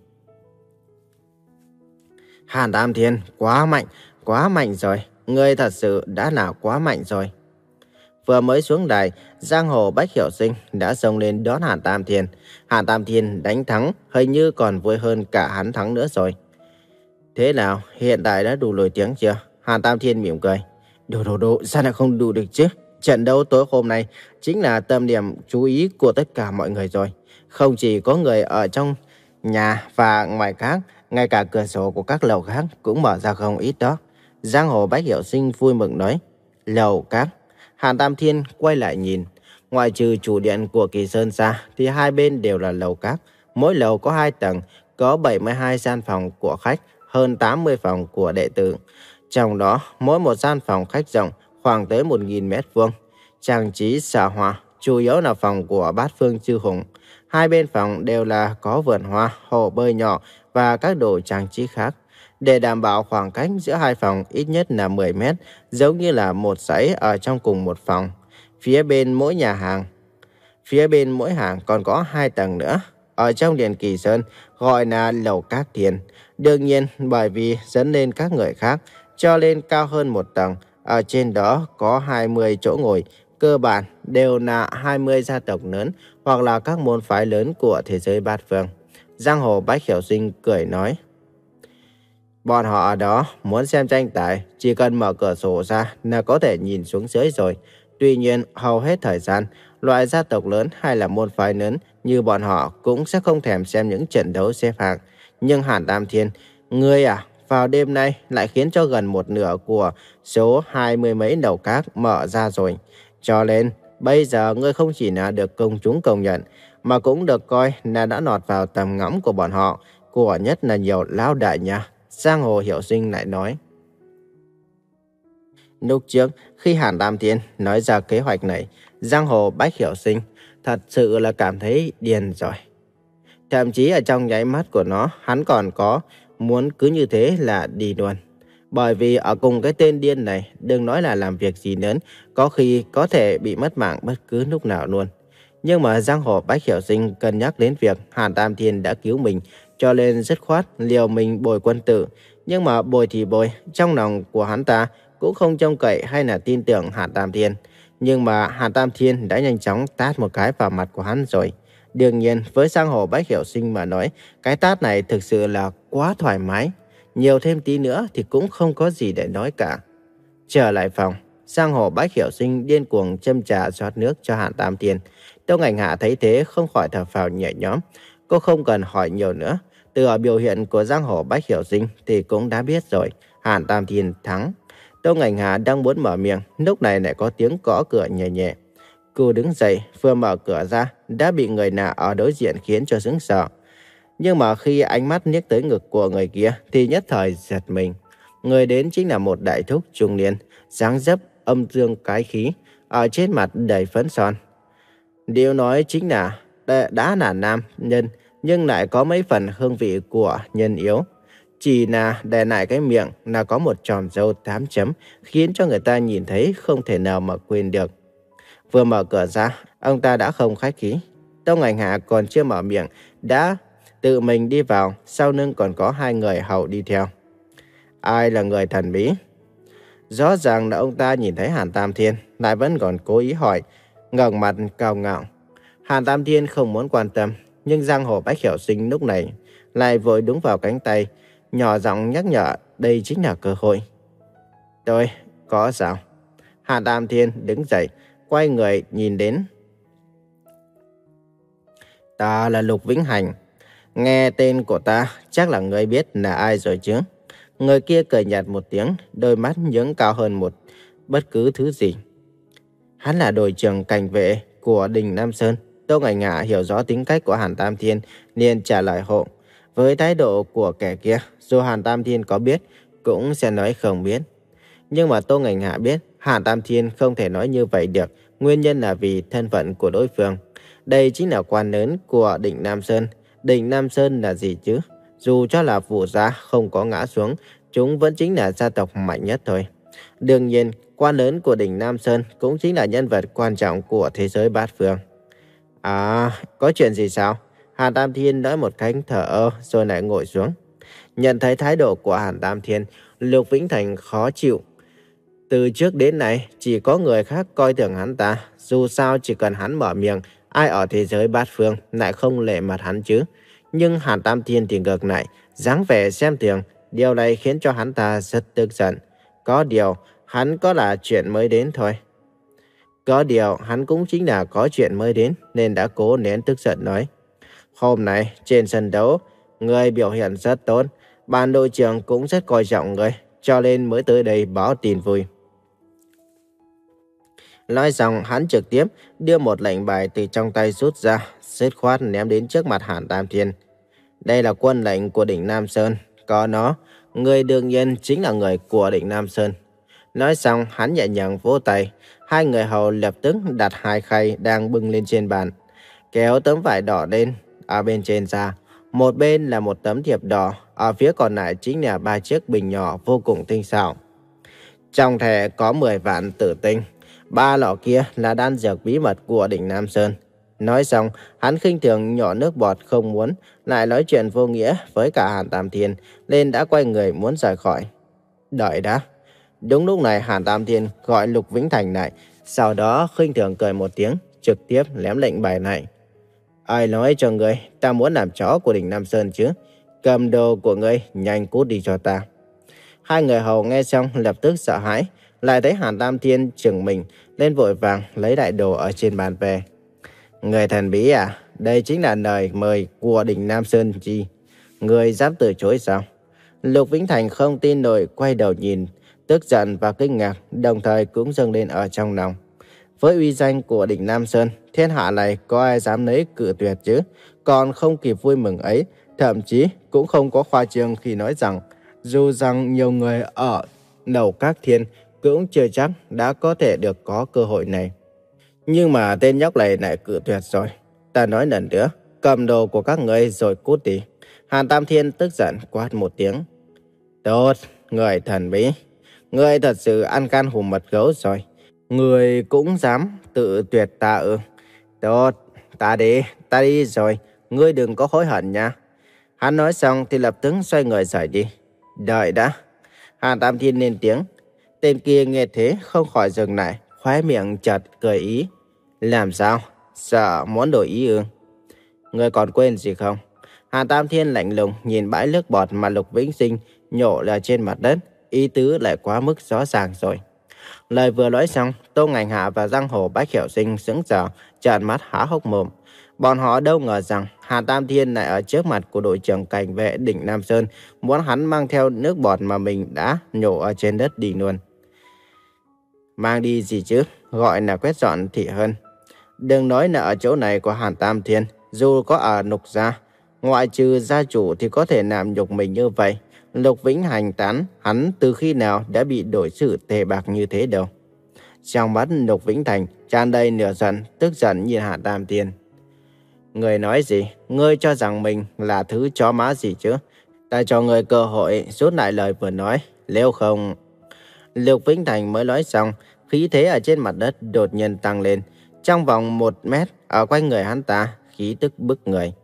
Speaker 1: Hàn Tam Thiên quá mạnh, quá mạnh rồi, ngươi thật sự đã là quá mạnh rồi. Vừa mới xuống đài, giang hồ Bách Hiểu Sinh đã xông lên đón Hàn Tam Thiên. Hàn Tam Thiên đánh thắng, hình như còn vui hơn cả hắn thắng nữa rồi. Thế nào, hiện tại đã đủ nổi tiếng chưa? Hàn Tam Thiên mỉm cười. Đủ đủ đủ, sao lại không đủ được chứ? Trận đấu tối hôm nay chính là tâm điểm chú ý của tất cả mọi người rồi. Không chỉ có người ở trong nhà và ngoài khác, ngay cả cửa sổ của các lầu khác cũng mở ra không ít đó. Giang hồ Bách Hiểu Sinh vui mừng nói. Lầu các. Hàn Tam Thiên quay lại nhìn. Ngoài trừ chủ điện của Kỳ Sơn ra thì hai bên đều là lầu các. Mỗi lầu có hai tầng, có bảy mươi hai gian phòng của khách, hơn tám mươi phòng của đệ tử. Trong đó, mỗi một gian phòng khách rộng khoảng tới một nghìn mét vuông. Trang trí xa hoa, chủ yếu là phòng của Bát Phương Chư Hùng. Hai bên phòng đều là có vườn hoa, hồ bơi nhỏ và các đồ trang trí khác. Để đảm bảo khoảng cách giữa hai phòng ít nhất là mười mét, giống như là một dãy ở trong cùng một phòng. Phía bên mỗi nhà hàng, phía bên mỗi hàng còn có hai tầng nữa. Ở trong điện Kỳ Sơn gọi là lầu các thiền. Đương nhiên bởi vì dẫn lên các người khác, cho lên cao hơn một tầng. Ở trên đó có hai mươi chỗ ngồi, cơ bản đều là hai mươi gia tộc lớn hoặc là các môn phái lớn của thế giới bát phương. Giang hồ Bách Hiểu Sinh cười nói. Bọn họ ở đó muốn xem tranh tài, chỉ cần mở cửa sổ ra là có thể nhìn xuống dưới rồi. Tuy nhiên, hầu hết thời gian, loại gia tộc lớn hay là môn phái lớn như bọn họ cũng sẽ không thèm xem những trận đấu xếp hạng. Nhưng Hàn Tam Thiên, ngươi à, vào đêm nay lại khiến cho gần một nửa của số hai mươi mấy đầu các mở ra rồi. Cho nên, bây giờ ngươi không chỉ là được công chúng công nhận, mà cũng được coi là đã lọt vào tầm ngắm của bọn họ, của nhất là nhiều lão đại nha. Giang hồ Hiểu Sinh lại nói. Lúc trước, khi Hàn Tam Thiên nói ra kế hoạch này, Giang hồ Bách Hiểu Sinh thật sự là cảm thấy điên rồi. Thậm chí ở trong nháy mắt của nó, hắn còn có muốn cứ như thế là đi luôn. Bởi vì ở cùng cái tên điên này, đừng nói là làm việc gì lớn, có khi có thể bị mất mạng bất cứ lúc nào luôn. Nhưng mà Giang hồ Bách Hiểu Sinh cân nhắc đến việc Hàn Tam Thiên đã cứu mình, cho nên dứt khoát liều mình bồi quân tử. Nhưng mà bồi thì bồi, trong lòng của hắn ta cũng không trông cậy hay là tin tưởng Hàn Tam Thiên. Nhưng mà Hàn Tam Thiên đã nhanh chóng tát một cái vào mặt của hắn rồi. Đương nhiên, với Giang hồ Bách Hiểu Sinh mà nói, cái tát này thực sự là quá thoải mái. Nhiều thêm tí nữa thì cũng không có gì để nói cả. Trở lại phòng, Giang hồ Bách Hiểu Sinh điên cuồng châm trà rót nước cho Hàn Tam Thiên. Tông Ảnh Hạ thấy thế không khỏi thở phào nhẹ nhõm. Cô không cần hỏi nhiều nữa. Từ ở biểu hiện của Giang hồ Bách Hiểu Sinh thì cũng đã biết rồi. Hàn Tam Thiên thắng. Tông Ảnh Hạ đang muốn mở miệng, lúc này lại có tiếng gõ cửa nhẹ nhẹ. Cô đứng dậy, vừa mở cửa ra, đã bị người nọ ở đối diện khiến cho sững sờ. Nhưng mà khi ánh mắt liếc tới ngực của người kia thì nhất thời giật mình. Người đến chính là một đại thúc trung niên, dáng dấp âm dương cái khí, ở trên mặt đầy phấn son. Điều nói chính là đã là nam nhân, nhưng lại có mấy phần hương vị của nhân yếu. Chỉ là đè lại cái miệng là có một tròm râu tám chấm, khiến cho người ta nhìn thấy không thể nào mà quên được. Vừa mở cửa ra, ông ta đã không khách khí. Tông Ảnh Hạ còn chưa mở miệng đã tự mình đi vào, sau lưng còn có hai người hầu đi theo. Ai là người thần bí? Rõ ràng là ông ta nhìn thấy Hàn Tam Thiên, lại vẫn còn cố ý hỏi, ngẩng mặt cao ngạo. Hàn Tam Thiên không muốn quan tâm, nhưng giang hồ Bách Hiểu Sinh lúc này lại vội đúng vào cánh tay, nhỏ giọng nhắc nhở đây chính là cơ hội. Tôi, có sao? Hàn Tam Thiên đứng dậy, quay người nhìn đến. Ta là Lục Vĩnh Hành. Nghe tên của ta, chắc là ngươi biết là ai rồi chứ? Người kia cười nhạt một tiếng, đôi mắt nhướng cao hơn một bất cứ thứ gì. Hắn là đội trưởng cảnh vệ của Đình Nam Sơn. Tô Ngải Ngạ hiểu rõ tính cách của Hàn Tam Thiên, liền trả lời hộ. Với thái độ của kẻ kia, dù Hàn Tam Thiên có biết, cũng sẽ nói không biết. Nhưng mà Tô Ngải Ngạ biết, Hàn Tam Thiên không thể nói như vậy được. Nguyên nhân là vì thân phận của đối phương. Đây chính là quan lớn của Đình Nam Sơn. Đình Nam Sơn là gì chứ? Dù cho là Vũ gia không có ngã xuống, chúng vẫn chính là gia tộc mạnh nhất thôi. Đương nhiên, quan lớn của Đình Nam Sơn cũng chính là nhân vật quan trọng của thế giới bát phương. À, có chuyện gì sao? Hàn Tam Thiên nói một cách thở ơ rồi lại ngồi xuống. Nhận thấy thái độ của Hàn Tam Thiên, Lục Vĩnh Thành khó chịu. Từ trước đến nay, chỉ có người khác coi thường hắn ta. Dù sao chỉ cần hắn mở miệng, ai ở thế giới bát phương lại không lệ mặt hắn chứ. Nhưng Hàn Tam Thiên thì ngược lại, dáng vẻ xem thường. Điều này khiến cho hắn ta rất tức giận. Có điều, hắn có là chuyện mới đến thôi. Có điều, hắn cũng chính là có chuyện mới đến, nên đã cố nén tức giận nói. Hôm nay, trên sân đấu, người biểu hiện rất tốt. Ban đội trưởng cũng rất coi trọng người, cho nên mới tới đây báo tin vui. Nói xong, hắn trực tiếp đưa một lệnh bài từ trong tay rút ra, dứt khoát ném đến trước mặt Hàn Tam Thiên. Đây là quân lệnh của Đình Nam Sơn. Có nó, người đương nhiên chính là người của Đình Nam Sơn. Nói xong, hắn nhẹ nhàng vỗ tay. Hai người hầu lập tức đặt hai khay đang bưng lên trên bàn, kéo tấm vải đỏ lên ở bên trên ra. Một bên là một tấm thiệp đỏ, ở phía còn lại chính là ba chiếc bình nhỏ vô cùng tinh xảo. Trong thẻ có mười vạn tử tinh. Ba lọ kia là đan dược bí mật của Đình Nam Sơn. Nói xong, hắn khinh thường nhỏ nước bọt không muốn lại nói chuyện vô nghĩa với cả Hàn Tam Thiên, nên đã quay người muốn rời khỏi. Đợi đã. Đúng lúc này Hàn Tam Thiên gọi Lục Vĩnh Thành lại, sau đó khinh thường cười một tiếng, trực tiếp ném lệnh bài này. Ai nói cho ngươi ta muốn làm chó của Đình Nam Sơn chứ? Cầm đồ của ngươi nhanh cút đi cho ta. Hai người hầu nghe xong lập tức sợ hãi, lại thấy Hàn Tam Thiên chừng mình lên vội vàng lấy đại đồ ở trên bàn về. Người thần bí à, đây chính là lời mời của Đình Nam Sơn chi? Người dám từ chối sao? Lục Vĩnh Thành không tin nổi, quay đầu nhìn, tức giận và kinh ngạc, đồng thời cũng dâng lên ở trong lòng. Với uy danh của Đình Nam Sơn, thiên hạ này có ai dám lấy cự tuyệt chứ? Còn không kịp vui mừng ấy, thậm chí cũng không có khoa trương khi nói rằng, dù rằng nhiều người ở Lầu Các Thiên cũng chưa chắc đã có thể được có cơ hội này. Nhưng mà tên nhóc này lại cự tuyệt rồi. Ta nói lần nữa, cầm đồ của các ngươi rồi cút đi. Hàn Tam Thiên tức giận quát một tiếng. Tốt, người thần bí. Ngươi thật sự ăn gan hùm mật gấu rồi. Ngươi cũng dám tự tuyệt ta ư? Tốt, ta đi, ta đi rồi. Ngươi đừng có hối hận nha. Hắn nói xong thì lập tức xoay người rời đi. Đợi đã. Hàn Tam Thiên lên tiếng. Tên kia nghe thế không khỏi dừng lại, khóe miệng chợt cười ý. Làm sao? Sợ muốn đổi ý ư? Ngươi còn quên gì không? Hàn Tam Thiên lạnh lùng nhìn bãi nước bọt mà Lục Vĩnh Sinh nhổ ra trên mặt đất, ý tứ lại quá mức rõ ràng rồi. Lời vừa nói xong, Tô Ngành Hạ và giang hồ Bách Hiểu Sinh sững sờ, trợn mắt há hốc mồm. Bọn họ đâu ngờ rằng Hàn Tam Thiên lại ở trước mặt của đội trưởng cảnh vệ Đình Nam Sơn, muốn hắn mang theo nước bọt mà mình đã nhổ ở trên đất đi luôn. Mang đi gì chứ, gọi là quét dọn thì hơn. Đừng nói là ở chỗ này của Hàn Tam Thiên, dù có ở Lục gia, ngoại trừ gia chủ thì có thể làm nhục mình như vậy. Lục Vĩnh Hành tán hắn từ khi nào đã bị đối xử tệ bạc như thế đâu. Trong mắt Lục Vĩnh Thành tràn đầy nửa giận, tức giận nhìn Hàn Tam Thiên. Người nói gì? Ngươi cho rằng mình là thứ chó má gì chứ? Ta cho ngươi cơ hội rút lại lời vừa nói, nếu không... Lục Vĩnh Thành mới nói xong, khí thế ở trên mặt đất đột nhiên tăng lên. Trong vòng một mét ở quanh người hắn ta, khí tức bức người.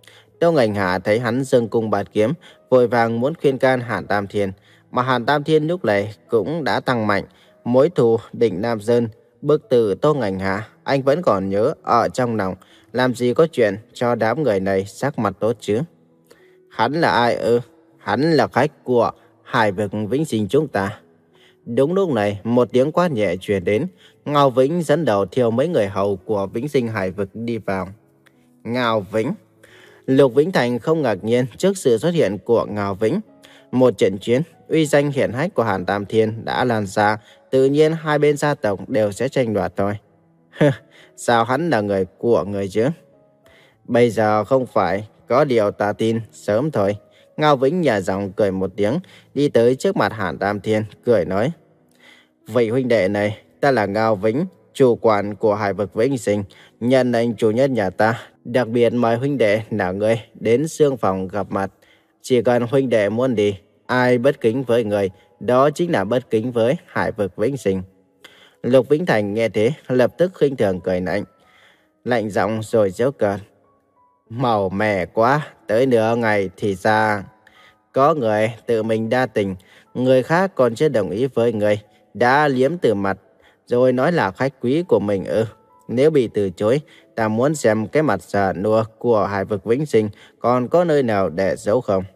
Speaker 1: Tô Ngành Hà thấy hắn dâng cung bạt kiếm, vội vàng muốn khuyên can Hàn Tam Thiên. Mà Hàn Tam Thiên lúc này cũng đã tăng mạnh. Mối thù đỉnh Nam Sơn, bức tử Tô Ngành Hà, anh vẫn còn nhớ ở trong lòng. Làm gì có chuyện cho đám người này sắc mặt tốt chứ? Hắn là ai ư? Hắn là khách của Hải vực Vĩnh Sinh chúng ta. Đúng lúc này, một tiếng quát nhẹ truyền đến. Ngao Vĩnh dẫn đầu theo mấy người hầu của Vĩnh Sinh Hải vực đi vào. Ngao Vĩnh. Lục Vĩnh Thành không ngạc nhiên trước sự xuất hiện của Ngao Vĩnh. Một trận chiến, uy danh hiển hách của Hàn Tam Thiên đã lan ra, tự nhiên hai bên gia tộc đều sẽ tranh đoạt thôi. Sao hắn là người của người chứ? Bây giờ không phải, có điều ta tin sớm thôi. Ngao Vĩnh nhà giọng cười một tiếng, đi tới trước mặt Hàn Tam Thiên, cười nói. Vị huynh đệ này, ta là Ngao Vĩnh, chủ quản của Hải vực Vĩnh Sinh, nhận lệnh chủ nhân nhà ta, đặc biệt mời huynh đệ là người đến xương phòng gặp mặt. Chỉ cần huynh đệ muốn đi, ai bất kính với người, đó chính là bất kính với Hải vực Vĩnh Sinh. Lục Vĩnh Thành nghe thế, lập tức khinh thường cười lạnh, lạnh giọng rồi giễu cợt. Màu mè quá, tới nửa ngày thì ra. Có người tự mình đa tình, người khác còn chưa đồng ý với người, đã liếm từ mặt, rồi nói là khách quý của mình ư. Nếu bị từ chối, ta muốn xem cái mặt già nua của Hải vực Vĩnh Sinh còn có nơi nào để giấu không.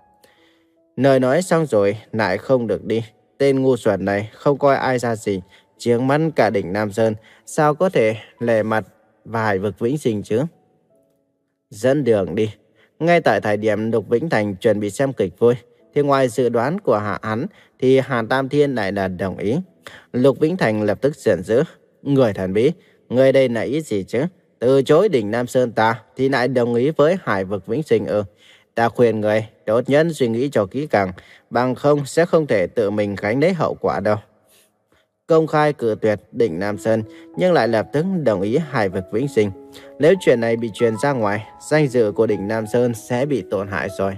Speaker 1: Lời nói xong rồi, lại không được đi. Tên ngu xuẩn này không coi ai ra gì, chiếng mắt cả đỉnh Nam Sơn, sao có thể lề mặt vào Hải vực Vĩnh Sinh chứ? Dẫn đường đi. Ngay tại thời điểm Lục Vĩnh Thành chuẩn bị xem kịch vui, thì ngoài dự đoán của hạ hắn, thì Hàn Tam Thiên lại là đồng ý. Lục Vĩnh Thành lập tức giận dữ. Người thần bí, người đây là ý gì chứ? Từ chối đỉnh Nam Sơn ta, thì lại đồng ý với Hải vực Vĩnh Sinh ư? Ta khuyên người, tốt nhất suy nghĩ cho kỹ càng, bằng không sẽ không thể tự mình gánh lấy hậu quả đâu. Công khai cự tuyệt đỉnh Nam Sơn, nhưng lại lập tức đồng ý Hải vực Vĩnh Sinh. Nếu chuyện này bị truyền ra ngoài, danh dự của đỉnh Nam Sơn sẽ bị tổn hại rồi.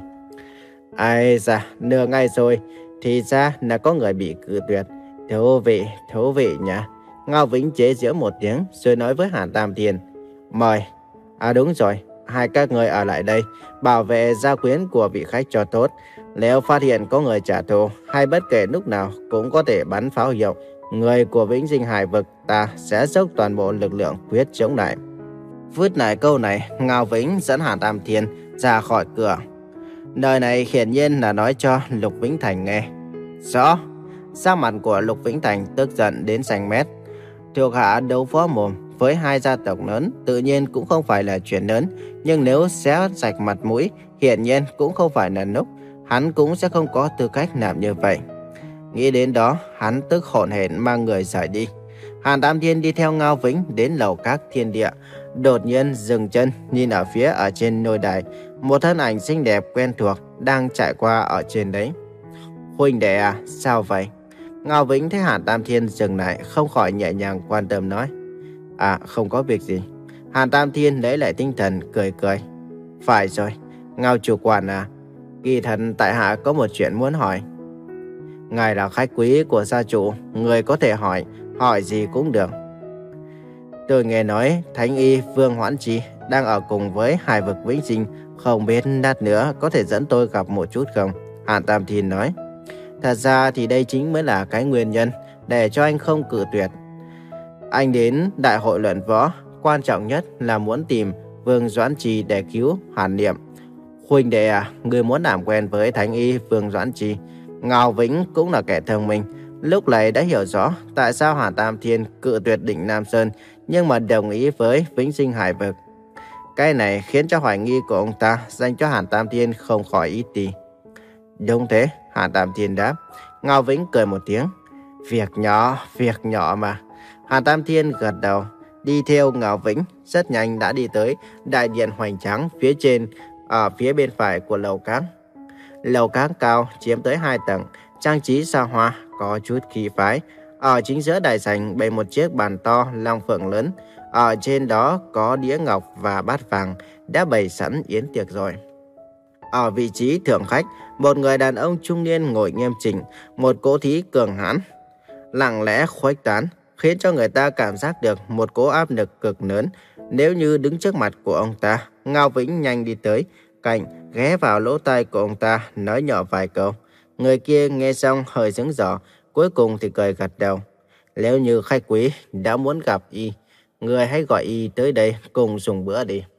Speaker 1: Ai da, nửa ngày rồi, thì ra là có người bị cự tuyệt. Thú vị, thú vị nhỉ. Ngao Vĩnh chế giễu một tiếng, rồi nói với Hàn Tam Thiên. Mời. À đúng rồi, hai các người ở lại đây, bảo vệ gia quyến của vị khách cho tốt. Nếu phát hiện có người trả thù, hay bất kể lúc nào cũng có thể bắn pháo hiệu, người của Vĩnh Sinh Hải vực ta sẽ dốc toàn bộ lực lượng quyết chống lại. Vứt lại câu này, Ngao Vĩnh dẫn Hàn Tam Thiên ra khỏi cửa. Lời này hiển nhiên là nói cho Lục Vĩnh Thành nghe. Rõ. Sắc mặt của Lục Vĩnh Thành tức giận đến xanh mét. Thuộc hạ đấu võ mồm với hai gia tộc lớn tự nhiên cũng không phải là chuyện lớn, nhưng nếu xé sạch mặt mũi, hiển nhiên cũng không phải là lúc. Hắn cũng sẽ không có tư cách làm như vậy. Nghĩ đến đó, hắn tức hổn hển mang người rời đi. Hàn Tam Thiên đi theo Ngao Vĩnh đến lầu các thiên địa, đột nhiên dừng chân nhìn ở phía ở trên nôi đài, một thân ảnh xinh đẹp quen thuộc đang chạy qua ở trên đấy. Huynh đệ à, sao vậy? Ngao Vĩnh thấy Hàn Tam Thiên dừng lại, không khỏi nhẹ nhàng quan tâm nói. À, không có việc gì. Hàn Tam Thiên lấy lại tinh thần, cười cười. Phải rồi, Ngao chủ quản à, kỳ thật tại hạ có một chuyện muốn hỏi. Ngài là khách quý của gia chủ, người có thể hỏi, hỏi gì cũng được. Tôi nghe nói Thánh Y Vương Hoãn Chi đang ở cùng với Hải vực Vĩnh Sinh, không biết lát nữa có thể dẫn tôi gặp một chút không? Hàn Tam Thiên nói. Thật ra thì đây chính mới là cái nguyên nhân để cho anh không cự tuyệt. Anh đến đại hội luận võ, quan trọng nhất là muốn tìm Vương Doãn Chi để cứu Hàn Niệm. Huynh đệ à, người muốn làm quen với Thánh Y Vương Doãn Chi. Ngao Vĩnh cũng là kẻ thông minh, lúc này đã hiểu rõ tại sao Hàn Tam Thiên cự tuyệt đỉnh Nam Sơn, nhưng mà đồng ý với Vĩnh Sinh Hải vực. Cái này khiến cho hoài nghi của ông ta dành cho Hàn Tam Thiên không khỏi ít đi. Đúng thế, Hàn Tam Thiên đáp. Ngao Vĩnh cười một tiếng. Việc nhỏ, việc nhỏ mà. Hàn Tam Thiên gật đầu, đi theo Ngao Vĩnh, rất nhanh đã đi tới đại điện hoành tráng phía trên, ở phía bên phải của lầu các. Lầu các cao chiếm tới hai tầng, trang trí xa hoa, có chút khí phái. Ở chính giữa đại sảnh bày một chiếc bàn to long phượng lớn. Ở trên đó có đĩa ngọc và bát vàng đã bày sẵn yến tiệc rồi. Ở vị trí thượng khách, một người đàn ông trung niên ngồi nghiêm chỉnh, một cỗ khí cường hãn, lặng lẽ khuếch tán, khiến cho người ta cảm giác được một cỗ áp lực cực lớn. Nếu như đứng trước mặt của ông ta, Ngao Vĩnh nhanh đi tới, cạnh, ghé vào lỗ tai của ông ta, nói nhỏ vài câu. Người kia nghe xong hơi sững sờ, cuối cùng thì cười gật đầu. Nếu như khách quý đã muốn gặp y, người hãy gọi y tới đây cùng dùng bữa đi.